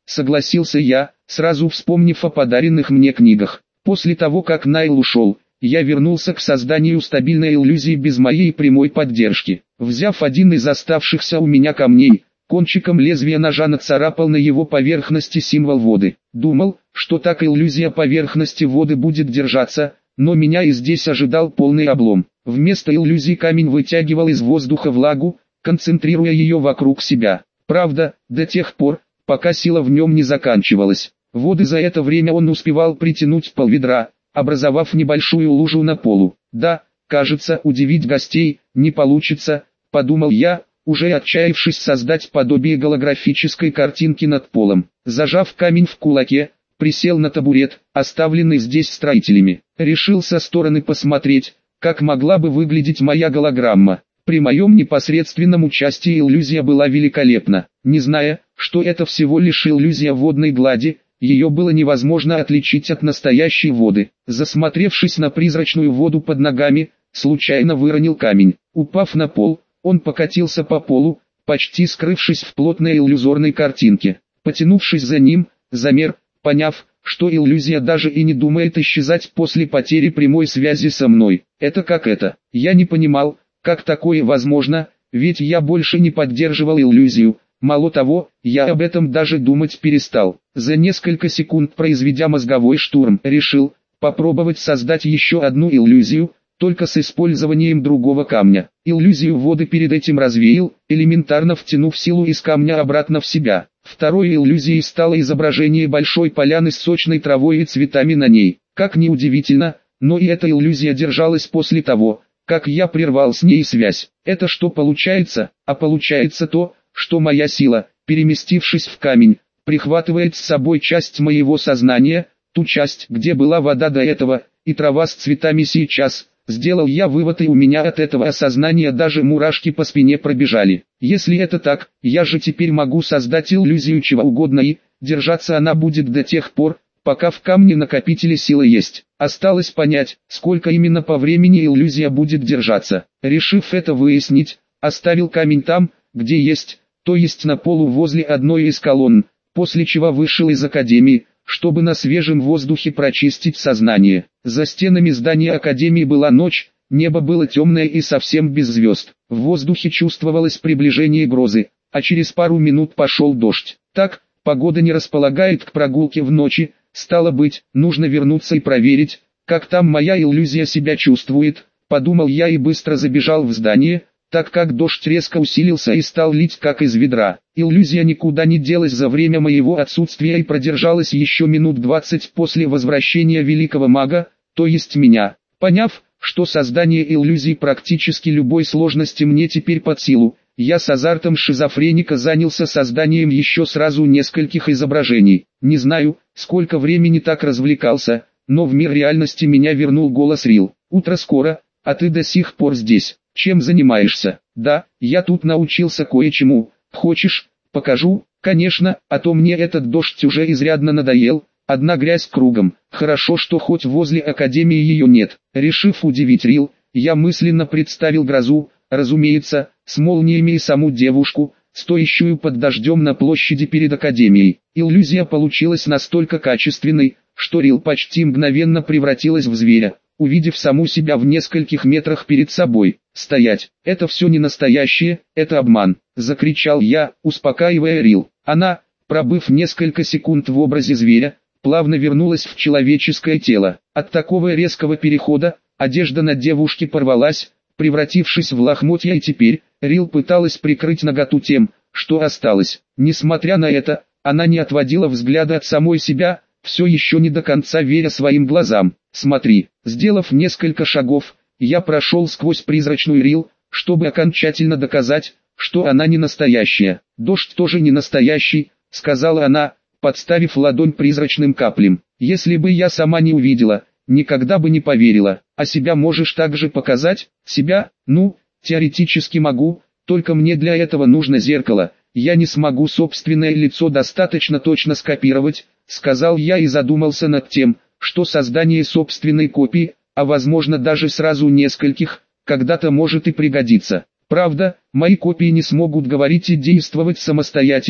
согласился я, сразу вспомнив о подаренных мне книгах. После того, как Найл ушел, я вернулся к созданию стабильной иллюзии без моей прямой поддержки. Взяв один из оставшихся у меня камней, кончиком лезвия ножа нацарапал на его поверхности символ воды. Думал, что так иллюзия поверхности воды будет держаться, но меня и здесь ожидал полный облом. Вместо иллюзии камень вытягивал из воздуха влагу, концентрируя ее вокруг себя. Правда, до тех пор, пока сила в нем не заканчивалась. Воды за это время он успевал притянуть полведра, образовав небольшую лужу на полу. Да, кажется, удивить гостей не получится, подумал я, уже отчаявшись создать подобие голографической картинки над полом. Зажав камень в кулаке, присел на табурет, оставленный здесь строителями. Решил со стороны посмотреть, как могла бы выглядеть моя голограмма. При моем непосредственном участии иллюзия была великолепна. Не зная, что это всего лишь иллюзия водной глади, ее было невозможно отличить от настоящей воды. Засмотревшись на призрачную воду под ногами, случайно выронил камень. Упав на пол, он покатился по полу, почти скрывшись в плотной иллюзорной картинке. Потянувшись за ним, замер, поняв, что иллюзия даже и не думает исчезать после потери прямой связи со мной. Это как это? Я не понимал, как такое возможно, ведь я больше не поддерживал иллюзию. Мало того, я об этом даже думать перестал. За несколько секунд, произведя мозговой штурм, решил попробовать создать еще одну иллюзию, только с использованием другого камня. Иллюзию воды перед этим развеял, элементарно втянув силу из камня обратно в себя. Второй иллюзией стало изображение большой поляны с сочной травой и цветами на ней. Как ни удивительно, но и эта иллюзия держалась после того, как я прервал с ней связь. Это что получается? А получается то, что моя сила, переместившись в камень, прихватывает с собой часть моего сознания, ту часть, где была вода до этого, и трава с цветами сейчас. Сделал я вывод, и у меня от этого осознания даже мурашки по спине пробежали. Если это так, я же теперь могу создать иллюзию чего угодно, и держаться она будет до тех пор, пока в камне накопителе силы есть. Осталось понять, сколько именно по времени иллюзия будет держаться. Решив это выяснить, оставил камень там, где есть, то есть на полу возле одной из колонн, после чего вышел из академии, чтобы на свежем воздухе прочистить сознание. За стенами здания академии была ночь, небо было темное и совсем без звезд. В воздухе чувствовалось приближение грозы, а через пару минут пошел дождь. Так, погода не располагает к прогулке в ночи, стало быть, нужно вернуться и проверить, как там моя иллюзия себя чувствует, подумал я и быстро забежал в здание, так как дождь резко усилился и стал лить как из ведра. Иллюзия никуда не делась за время моего отсутствия и продержалась еще минут 20 после возвращения великого мага, то есть меня. Поняв, что создание иллюзий практически любой сложности мне теперь под силу, я с азартом шизофреника занялся созданием еще сразу нескольких изображений. Не знаю, сколько времени так развлекался, но в мир реальности меня вернул голос Рил. «Утро скоро, а ты до сих пор здесь. Чем занимаешься?» «Да, я тут научился кое-чему. Хочешь, покажу?» «Конечно, а то мне этот дождь уже изрядно надоел. Одна грязь кругом. Хорошо, что хоть возле академии ее нет». Решив удивить Рил, я мысленно представил грозу, разумеется, с молниями и саму девушку, стоящую под дождем на площади перед академией. Иллюзия получилась настолько качественной, что Рил почти мгновенно превратилась в зверя, увидев саму себя в нескольких метрах перед собой. «Стоять! Это все не настоящее, это обман!» — закричал я, успокаивая Рил. Она, пробыв несколько секунд в образе зверя, плавно вернулась в человеческое тело. От такого резкого перехода одежда на девушке порвалась, превратившись в лохмотья, и теперь Рил пыталась прикрыть наготу тем, что осталось. Несмотря на это, она не отводила взгляда от самой себя, все еще не до конца веря своим глазам. «Смотри!» Сделав несколько шагов, я прошел сквозь призрачную Рил, чтобы окончательно доказать, что она не настоящая. «Дождь тоже не настоящий», — сказала она, подставив ладонь призрачным каплям. «Если бы я сама не увидела, никогда бы не поверила. А себя можешь также показать?» «Себя? Ну, теоретически могу, только мне для этого нужно зеркало. Я не смогу собственное лицо достаточно точно скопировать», — сказал я и задумался над тем, что создание собственной копии, а возможно даже сразу нескольких, когда-то может и пригодиться. Правда, мои копии не смогут говорить и действовать самостоятельно,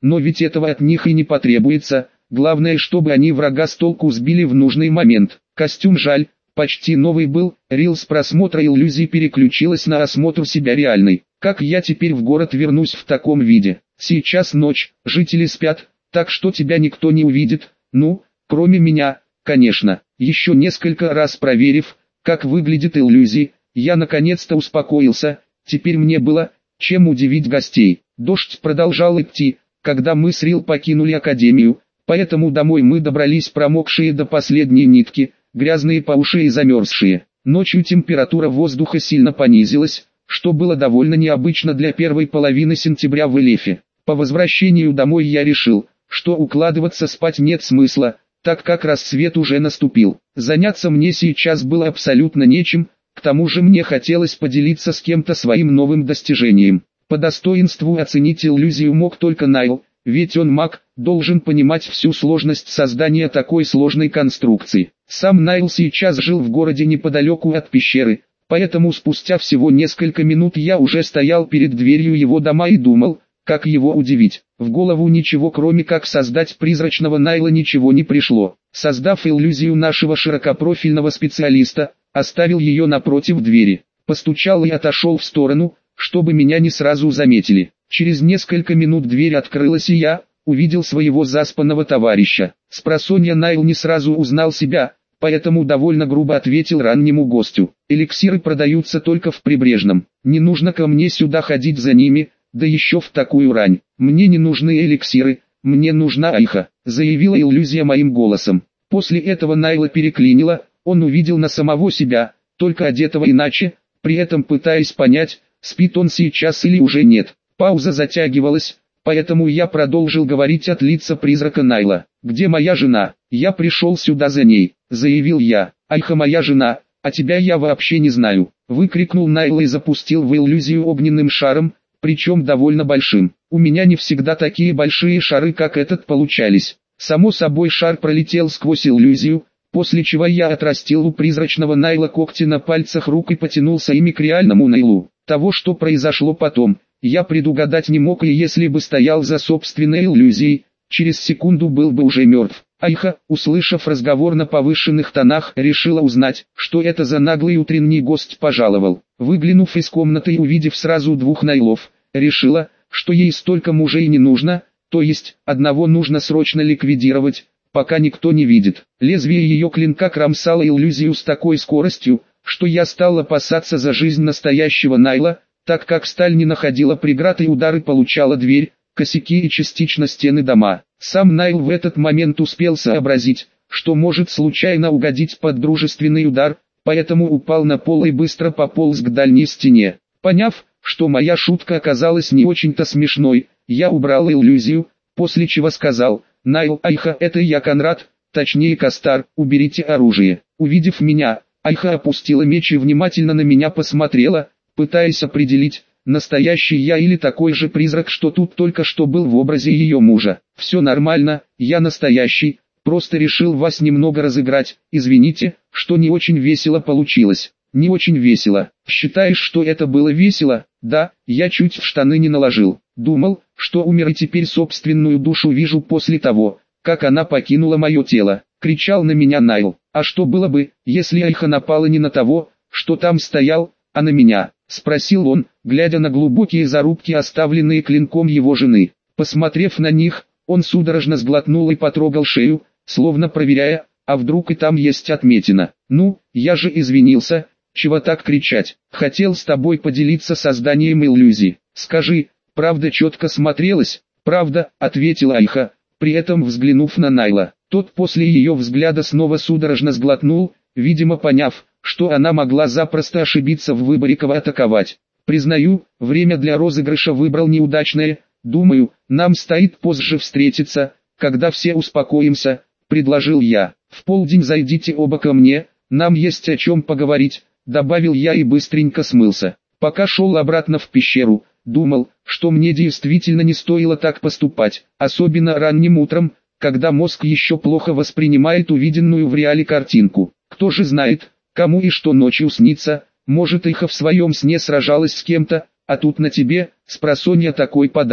но ведь этого от них и не потребуется, главное, чтобы они врага с толку сбили в нужный момент. Костюм жаль, почти новый был, рилс просмотра иллюзий переключилась на осмотр себя реальной. Как я теперь в город вернусь в таком виде? Сейчас ночь, жители спят, так что тебя никто не увидит, ну, кроме меня, конечно. Еще несколько раз проверив, как выглядит иллюзии, я наконец-то успокоился, теперь мне было, чем удивить гостей. Дождь продолжал идти, когда мы с Рил покинули академию, поэтому домой мы добрались промокшие до последней нитки, грязные по уши и замерзшие. Ночью температура воздуха сильно понизилась, что было довольно необычно для первой половины сентября в Элефе. По возвращению домой я решил, что укладываться спать нет смысла, так как рассвет уже наступил. Заняться мне сейчас было абсолютно нечем, к тому же мне хотелось поделиться с кем-то своим новым достижением. По достоинству оценить иллюзию мог только Найл, ведь он маг, должен понимать всю сложность создания такой сложной конструкции. Сам Найл сейчас жил в городе неподалеку от пещеры, поэтому спустя всего несколько минут я уже стоял перед дверью его дома и думал, как его удивить. В голову ничего кроме как создать призрачного Найла ничего не пришло. Создав иллюзию нашего широкопрофильного специалиста, оставил ее напротив двери, постучал и отошел в сторону, чтобы меня не сразу заметили. Через несколько минут дверь открылась и я увидел своего заспанного товарища. Спросонья Найл не сразу узнал себя, поэтому довольно грубо ответил раннему гостю: эликсиры продаются только в Прибрежном, не нужно ко мне сюда ходить за ними, да еще в такую рань. Мне не нужны эликсиры, мне нужна Айха, заявила иллюзия моим голосом. После этого Найла переклинило, он увидел на самого себя, только одетого иначе, при этом пытаясь понять, спит он сейчас или уже нет. Пауза затягивалась, поэтому я продолжил говорить от лица призрака Найла. «Где моя жена? Я пришел сюда за ней», — заявил я. «Айха моя жена, а тебя я вообще не знаю», — выкрикнул Найл и запустил в иллюзию огненным шаром, причем довольно большим. У меня не всегда такие большие шары как этот получались. Само собой шар пролетел сквозь иллюзию, после чего я отрастил у призрачного Найла когти на пальцах рук и потянулся ими к реальному Найлу. Того, что произошло потом, я предугадать не мог, и если бы стоял за собственной иллюзией, через секунду был бы уже мертв. Айха, услышав разговор на повышенных тонах, решила узнать, что это за наглый утренний гость пожаловал. Выглянув из комнаты и увидев сразу двух Найлов, решила, что ей столько мужей не нужно, то есть, одного нужно срочно ликвидировать, пока никто не видит. Лезвие ее клинка кромсало иллюзию с такой скоростью, что я стал опасаться за жизнь настоящего Найла, так как сталь не находила преград и удары получала дверь, косяки и частично стены дома. Сам Найл в этот момент успел сообразить, что может случайно угодить под дружественный удар, поэтому упал на пол и быстро пополз к дальней стене. Поняв, что моя шутка оказалась не очень-то смешной, я убрал иллюзию, после чего сказал: «Найл, Айха, это я Конрад, точнее Костар, уберите оружие». Увидев меня, Айха опустила меч и внимательно на меня посмотрела, пытаясь определить, настоящий я или такой же призрак, что тут только что был в образе ее мужа. «Все нормально, я настоящий, просто решил вас немного разыграть, извините, что не очень весело получилось». «Не очень весело. Считаешь, что это было весело?» «Да, я чуть в штаны не наложил. Думал, что умер и теперь собственную душу вижу после того, как она покинула мое тело», — кричал на меня Найл. «А что было бы, если Айха напала не на того, что там стоял, а на меня?» — спросил он, глядя на глубокие зарубки, оставленные клинком его жены. Посмотрев на них, он судорожно сглотнул и потрогал шею, словно проверяя, а вдруг и там есть отметина. «Ну, я же извинился, чего так кричать? Хотел с тобой поделиться созданием иллюзии. Скажи, правда четко смотрелась?» «Правда», — ответила Айха, при этом взглянув на Найла. Тот после ее взгляда снова судорожно сглотнул, видимо поняв, что она могла запросто ошибиться в выборе кого атаковать. «Признаю, время для розыгрыша выбрал неудачное, думаю, нам стоит позже встретиться, когда все успокоимся», — предложил я. «В полдень зайдите оба ко мне, нам есть о чем поговорить», — добавил я и быстренько смылся. Пока шел обратно в пещеру, думал, что мне действительно не стоило так поступать, особенно ранним утром, когда мозг еще плохо воспринимает увиденную в реале картинку. Кто же знает, кому и что ночью снится, может Айха в своем сне сражалась с кем-то, а тут на тебе, спросонья, такой подарок.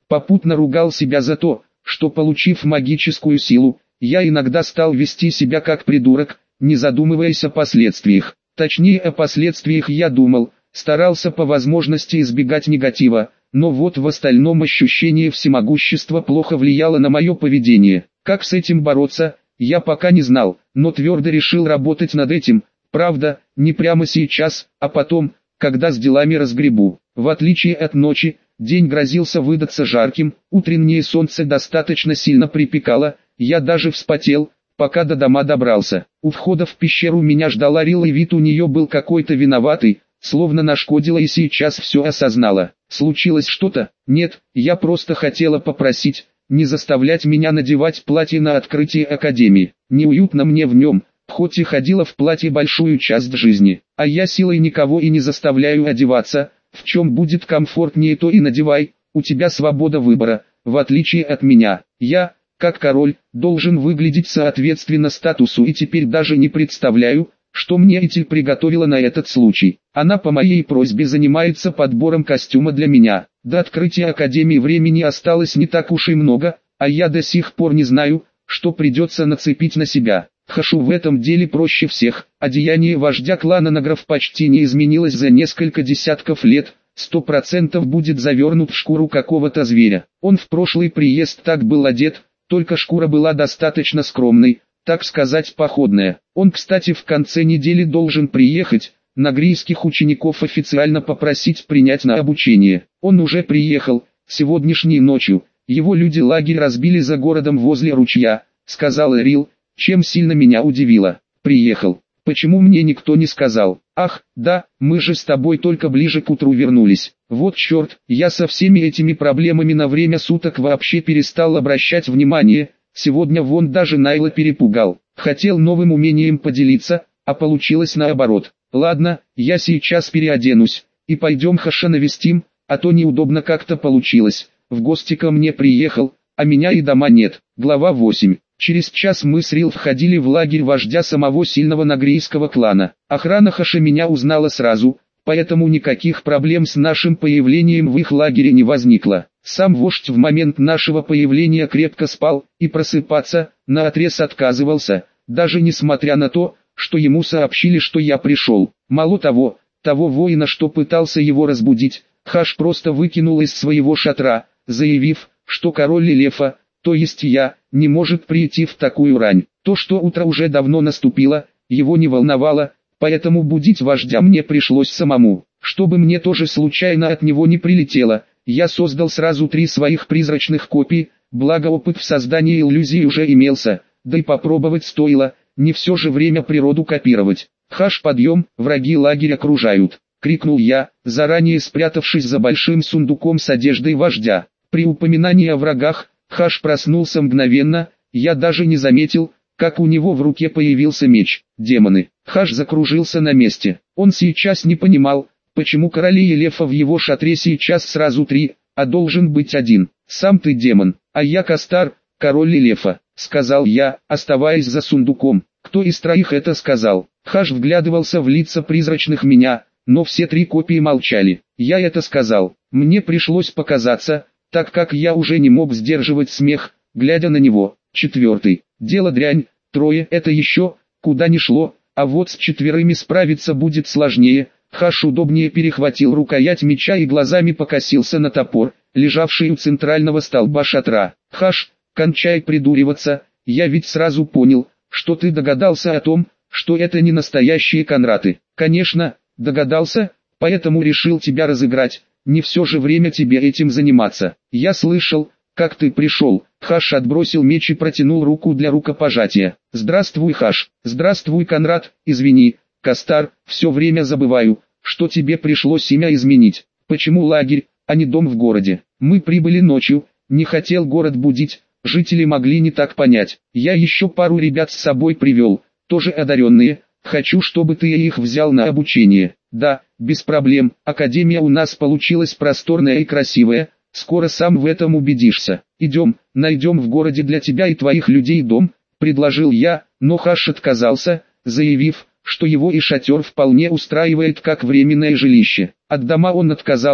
Попутно ругал себя за то, что, получив магическую силу, я иногда стал вести себя как придурок, не задумываясь о последствиях. Точнее, о последствиях я думал, старался по возможности избегать негатива, но вот в остальном ощущение всемогущества плохо влияло на мое поведение. Как с этим бороться, я пока не знал, но твердо решил работать над этим, правда, не прямо сейчас, а потом, когда с делами разгребу. В отличие от ночи, день грозился выдаться жарким, утреннее солнце достаточно сильно припекало, я даже вспотел, пока до дома добрался. У входа в пещеру меня ждала Рила, и вид у нее был какой-то виноватый, словно нашкодила и сейчас все осознала. Случилось что-то? Нет, я просто хотела попросить, не заставлять меня надевать платье на открытие академии. Неуютно мне в нем, хоть и ходила в платье большую часть жизни. А я силой никого и не заставляю одеваться, в чем будет комфортнее, то и надевай, у тебя свобода выбора, в отличие от меня. Я, как король, должен выглядеть соответственно статусу, и теперь даже не представляю, что мне Этель приготовила на этот случай. Она по моей просьбе занимается подбором костюма для меня. До открытия академии времени осталось не так уж и много, а я до сих пор не знаю, что придется нацепить на себя. Хашу в этом деле проще всех. Одеяние вождя клана Нагров почти не изменилось за несколько десятков лет. 100% будет завернут в шкуру какого-то зверя. Он в прошлый приезд так был одет, только шкура была достаточно скромной, так сказать, походная. Он, кстати, в конце недели должен приехать, нагрийских учеников официально попросить принять на обучение. Он уже приехал, сегодняшней ночью. Его люди лагерь разбили за городом возле ручья, сказал Рил, чем сильно меня удивило. Приехал. Почему мне никто не сказал? Ах, да, мы же с тобой только ближе к утру вернулись. Вот черт, я со всеми этими проблемами на время суток вообще перестал обращать внимание. Сегодня вон даже Найла перепугал. Хотел новым умением поделиться, а получилось наоборот. Ладно, я сейчас переоденусь, и пойдем Хаша навестим, а то неудобно как-то получилось. В гости ко мне приехал, а меня и дома нет. Глава 8. Через час мы с Рил входили в лагерь вождя самого сильного нагрийского клана. Охрана Хаша меня узнала сразу, поэтому никаких проблем с нашим появлением в их лагере не возникло. Сам вождь в момент нашего появления крепко спал, и просыпаться наотрез отказывался, даже несмотря на то, что ему сообщили, что я пришел. Мало того, воина, что пытался его разбудить, Хаш просто выкинул из своего шатра, заявив, что король Лелефа, то есть я, не может прийти в такую рань. То, что утро уже давно наступило, его не волновало, поэтому будить вождя мне пришлось самому. Чтобы мне тоже случайно от него не прилетело, я создал сразу 3 своих призрачных копий, благо опыт в создании иллюзий уже имелся, да и попробовать стоило, не все же время природу копировать. «Хаш, подъем, враги лагерь окружают!» — крикнул я, заранее спрятавшись за большим сундуком с одеждой вождя. При упоминании о врагах, Хаш проснулся мгновенно, я даже не заметил, как у него в руке появился меч. Демоны. Хаш закружился на месте. Он сейчас не понимал, почему короли Лелефа в его шатре сейчас сразу 3, а должен быть 1. «Сам ты демон, а я Кастар, король Лелефа», — сказал я, оставаясь за сундуком. «Кто из 3 это сказал?» Хаш вглядывался в лица призрачных меня, но все 3 копии молчали. «Я это сказал». Мне пришлось показаться, так как я уже не мог сдерживать смех, глядя на него. 4. Дело дрянь, 3 это еще, куда ни шло, а вот с 4 справиться будет сложнее. Хаш удобнее перехватил рукоять меча и глазами покосился на топор, лежавший у центрального столба шатра. «Хаш, кончай придуриваться, я ведь сразу понял, что ты догадался о том, что это не настоящие Конраты». «Конечно, догадался, поэтому решил тебя разыграть, не все же время тебе этим заниматься. Я слышал, как ты пришел». Хаш отбросил меч и протянул руку для рукопожатия. «Здравствуй, Хаш». «Здравствуй, Конрад. Извини, Кастар, все время забываю, что тебе пришлось имя изменить. Почему лагерь, а не дом в городе? Мы прибыли ночью, не хотел город будить, жители могли не так понять. Я еще пару ребят с собой привел, тоже одаренные, хочу, чтобы ты их взял на обучение». «Да, без проблем, академия у нас получилась просторная и красивая, скоро сам в этом убедишься. Идем, найдем в городе для тебя и твоих людей дом», — предложил я, но Хаш отказался, заявив, что его и шатер вполне устраивает как временное жилище. От дома он отказался,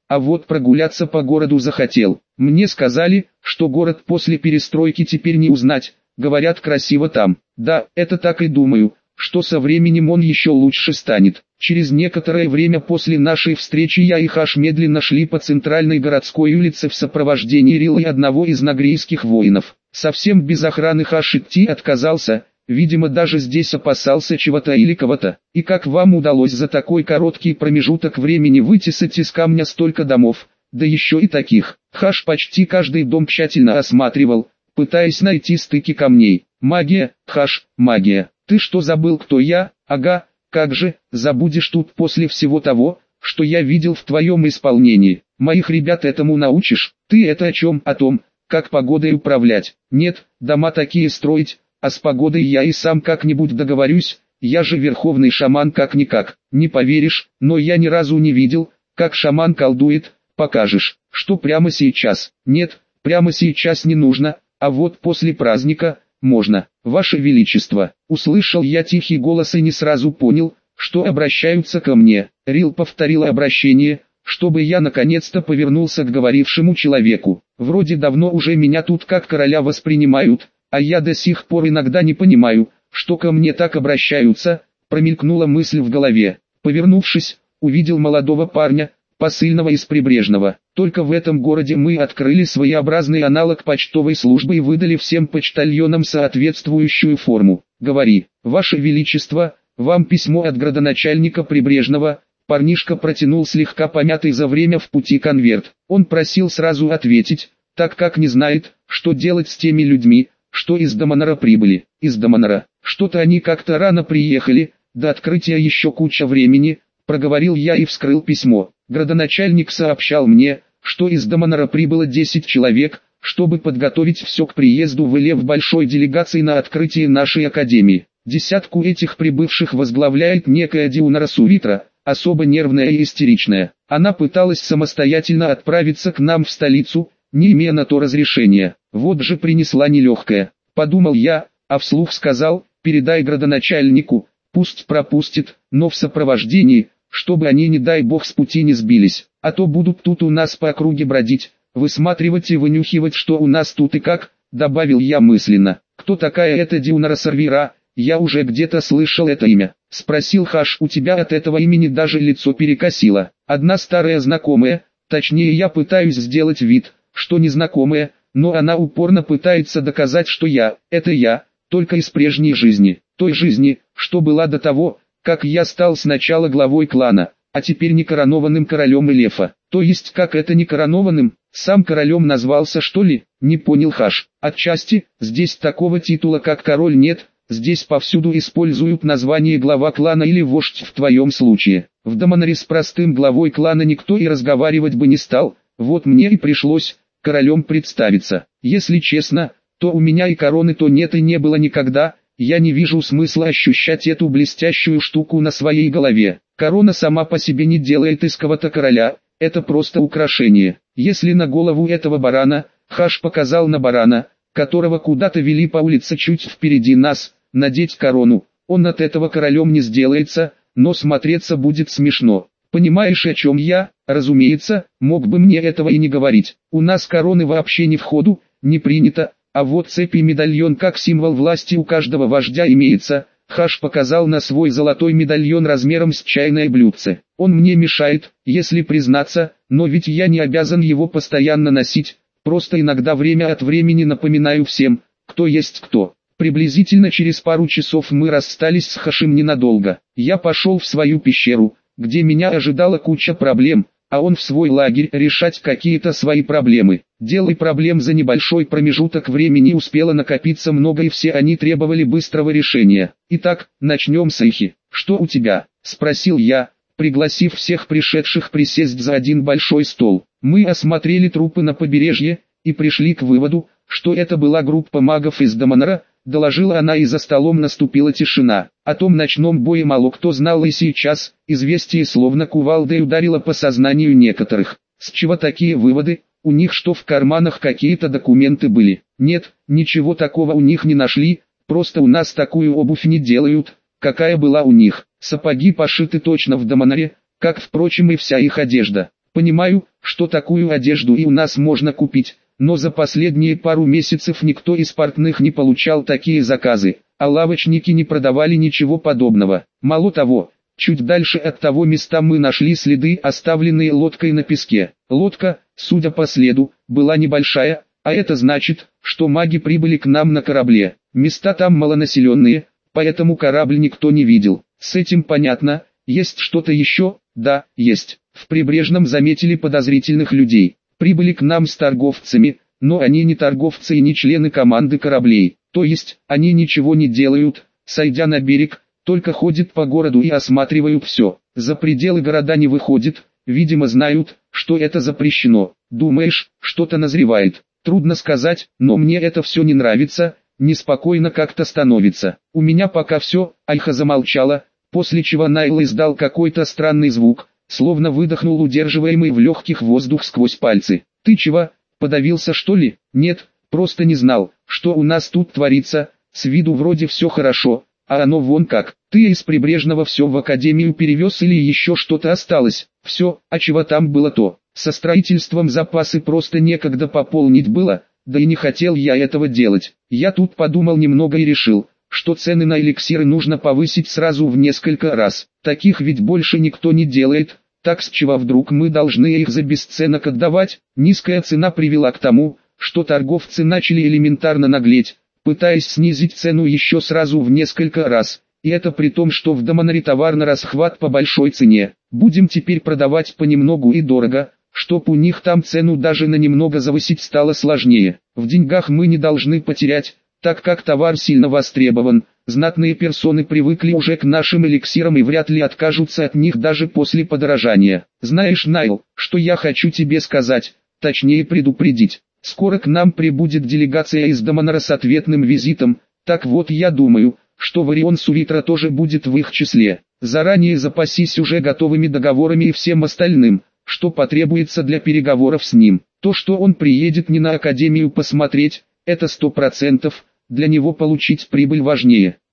а вот прогуляться по городу захотел. Мне сказали, что город после перестройки теперь не узнать, говорят, красиво там. Да, это так и думаю, что со временем он еще лучше станет. Через некоторое время после нашей встречи я и Хаш медленно шли по центральной городской улице в сопровождении Рила и одного из нагрийских воинов. Совсем без охраны Хаш идти отказался, видимо даже здесь опасался чего-то или кого-то. И как вам удалось за такой короткий промежуток времени вытесать из камня столько домов, да еще и таких? Хаш почти каждый дом тщательно осматривал, пытаясь найти стыки камней. Магия, Хаш, магия. Ты что, забыл, кто я? Ага, как же, забудешь тут после всего того, что я видел в твоем исполнении. Моих ребят этому научишь? Ты это о чем? О том, как погодой управлять. Нет, дома такие строить, а с погодой я и сам как-нибудь договорюсь, я же верховный шаман как-никак. Не поверишь, но я ни разу не видел, как шаман колдует. Покажешь, что прямо сейчас? Нет, прямо сейчас не нужно, а вот после праздника можно. Ваше Величество, услышал я тихий голос и не сразу понял, что обращаются ко мне. Рил повторил обращение, чтобы я наконец-то повернулся к говорившему человеку. Вроде давно уже меня тут как короля воспринимают, а я до сих пор иногда не понимаю, что ко мне так обращаются. Промелькнула мысль в голове. Повернувшись, увидел молодого парня, посыльного из Прибрежного. Только в этом городе мы открыли своеобразный аналог почтовой службы и выдали всем почтальонам соответствующую форму. Говори, Ваше Величество, вам письмо от градоначальника Прибрежного. Парнишка протянул слегка помятый за время в пути конверт. Он просил сразу ответить, так как не знает, что делать с теми людьми, что из Даманора прибыли. Из Даманора. Что-то они как-то рано приехали, до открытия еще куча времени, проговорил я и вскрыл письмо. Градоначальник сообщал мне, что из Даманора прибыло 10 человек, чтобы подготовить все к приезду в Иле в большой делегации на открытие нашей академии. Десятку этих прибывших возглавляет некая Диунара Сувитра, особо нервная и истеричная. Она пыталась самостоятельно отправиться к нам в столицу, не имея на то разрешения. Вот же принесла нелегкая. Подумал я, а вслух сказал, передай градоначальнику, пусть пропустит, но в сопровождении, чтобы они не дай бог с пути не сбились, а то будут тут у нас по округе бродить, высматривать и вынюхивать, что у нас тут и как, добавил я мысленно. Кто такая эта Диунара Сарвира? Я уже где-то слышал это имя. Спросил Хаш, у тебя от этого имени даже лицо перекосило. Одна старая знакомая, точнее я пытаюсь сделать вид, что незнакомая, но она упорно пытается доказать, что это я, только из прежней жизни, той жизни, что была до того, как я стал сначала главой клана, а теперь некоронованным королем Илефа. То есть как это некоронованным, сам королем назвался что ли? Не понял Хаш. Отчасти, здесь такого титула как король нет, здесь повсюду используют название глава клана или вождь в твоем случае. В Даманоре с простым главой клана никто и разговаривать бы не стал, вот мне и пришлось королем представиться. Если честно, то у меня и короны-то нет и не было никогда. Я не вижу смысла ощущать эту блестящую штуку на своей голове. Корона сама по себе не делает из кого-то короля, это просто украшение. Если на голову этого барана, Хаш показал на барана, которого куда-то вели по улице чуть впереди нас, надеть корону, он от этого королем не сделается, но смотреться будет смешно. Понимаешь, о чем я? Разумеется, мог бы мне этого и не говорить. У нас короны вообще не в ходу, не принято. А вот цепь и медальон как символ власти у каждого вождя имеется. Хаш показал на свой золотой медальон размером с чайное блюдце. Он мне мешает, если признаться, но ведь я не обязан его постоянно носить. Просто иногда время от времени напоминаю всем, кто есть кто. Приблизительно через пару часов мы расстались с Хашем ненадолго. Я пошел в свою пещеру, где меня ожидала куча проблем, а он в свой лагерь решать какие-то свои проблемы. Дел и проблем за небольшой промежуток времени успело накопиться много, и все они требовали быстрого решения. Итак, начнем с Ихи. «Что у тебя?» – спросил я, пригласив всех пришедших присесть за один большой стол. Мы осмотрели трупы на побережье и пришли к выводу, что это была группа магов из Даманора, доложила она, и за столом наступила тишина. О том ночном бое мало кто знал, и сейчас известие словно кувалдой ударило по сознанию некоторых. С чего такие выводы? У них что, в карманах какие-то документы были? Нет, ничего такого у них не нашли, просто у нас такую обувь не делают, какая была у них. Сапоги пошиты точно в Даманоре, как впрочем и вся их одежда. Понимаю, что такую одежду и у нас можно купить, но за последние пару месяцев никто из портных не получал такие заказы, а лавочники не продавали ничего подобного. Мало того, чуть дальше от того места мы нашли следы, оставленные лодкой на песке. Лодка, судя по следу, была небольшая, а это значит, что маги прибыли к нам на корабле. Места там малонаселенные, поэтому корабль никто не видел. С этим понятно. Есть что-то еще? Да, есть. В Прибрежном заметили подозрительных людей. Прибыли к нам с торговцами, но они не торговцы и не члены команды кораблей. То есть, они ничего не делают, сойдя на берег, только ходят по городу и осматривают все. За пределы города не выходят, видимо знают, что это запрещено. Думаешь, что-то назревает? Трудно сказать, но мне это все не нравится, неспокойно как-то становится. У меня пока все. Альха замолчала, после чего Найл издал какой-то странный звук, словно выдохнул удерживаемый в легких воздух сквозь пальцы. Ты чего, подавился что ли? Нет, просто не знал, что у нас тут творится. С виду вроде все хорошо, а оно вон как. Ты из Прибрежного все в академию перевез или еще что-то осталось? Все, а чего там было то? Со строительством запасы просто некогда пополнить было, да и не хотел я этого делать. Я тут подумал немного и решил, что цены на эликсиры нужно повысить сразу в несколько раз. Таких ведь больше никто не делает, так с чего вдруг мы должны их за бесценок отдавать? Низкая цена привела к тому, что торговцы начали элементарно наглеть, пытаясь снизить цену еще сразу в несколько раз. И это при том, что в Домонаре товар на расхват по большой цене. Будем теперь продавать понемногу и дорого, чтоб у них там цену даже на немного завысить стало сложнее. В деньгах мы не должны потерять, так как товар сильно востребован. Знатные персоны привыкли уже к нашим эликсирам и вряд ли откажутся от них даже после подорожания. Знаешь, Найл, что я хочу тебе сказать, точнее предупредить. Скоро к нам прибудет делегация из Домонара с ответным визитом, так вот я думаю, что Варион Суритра тоже будет в их числе. Заранее запасись уже готовыми договорами и всем остальным, что потребуется для переговоров с ним. То, что он приедет не на Академию посмотреть, это 100%, для него получить прибыль важнее.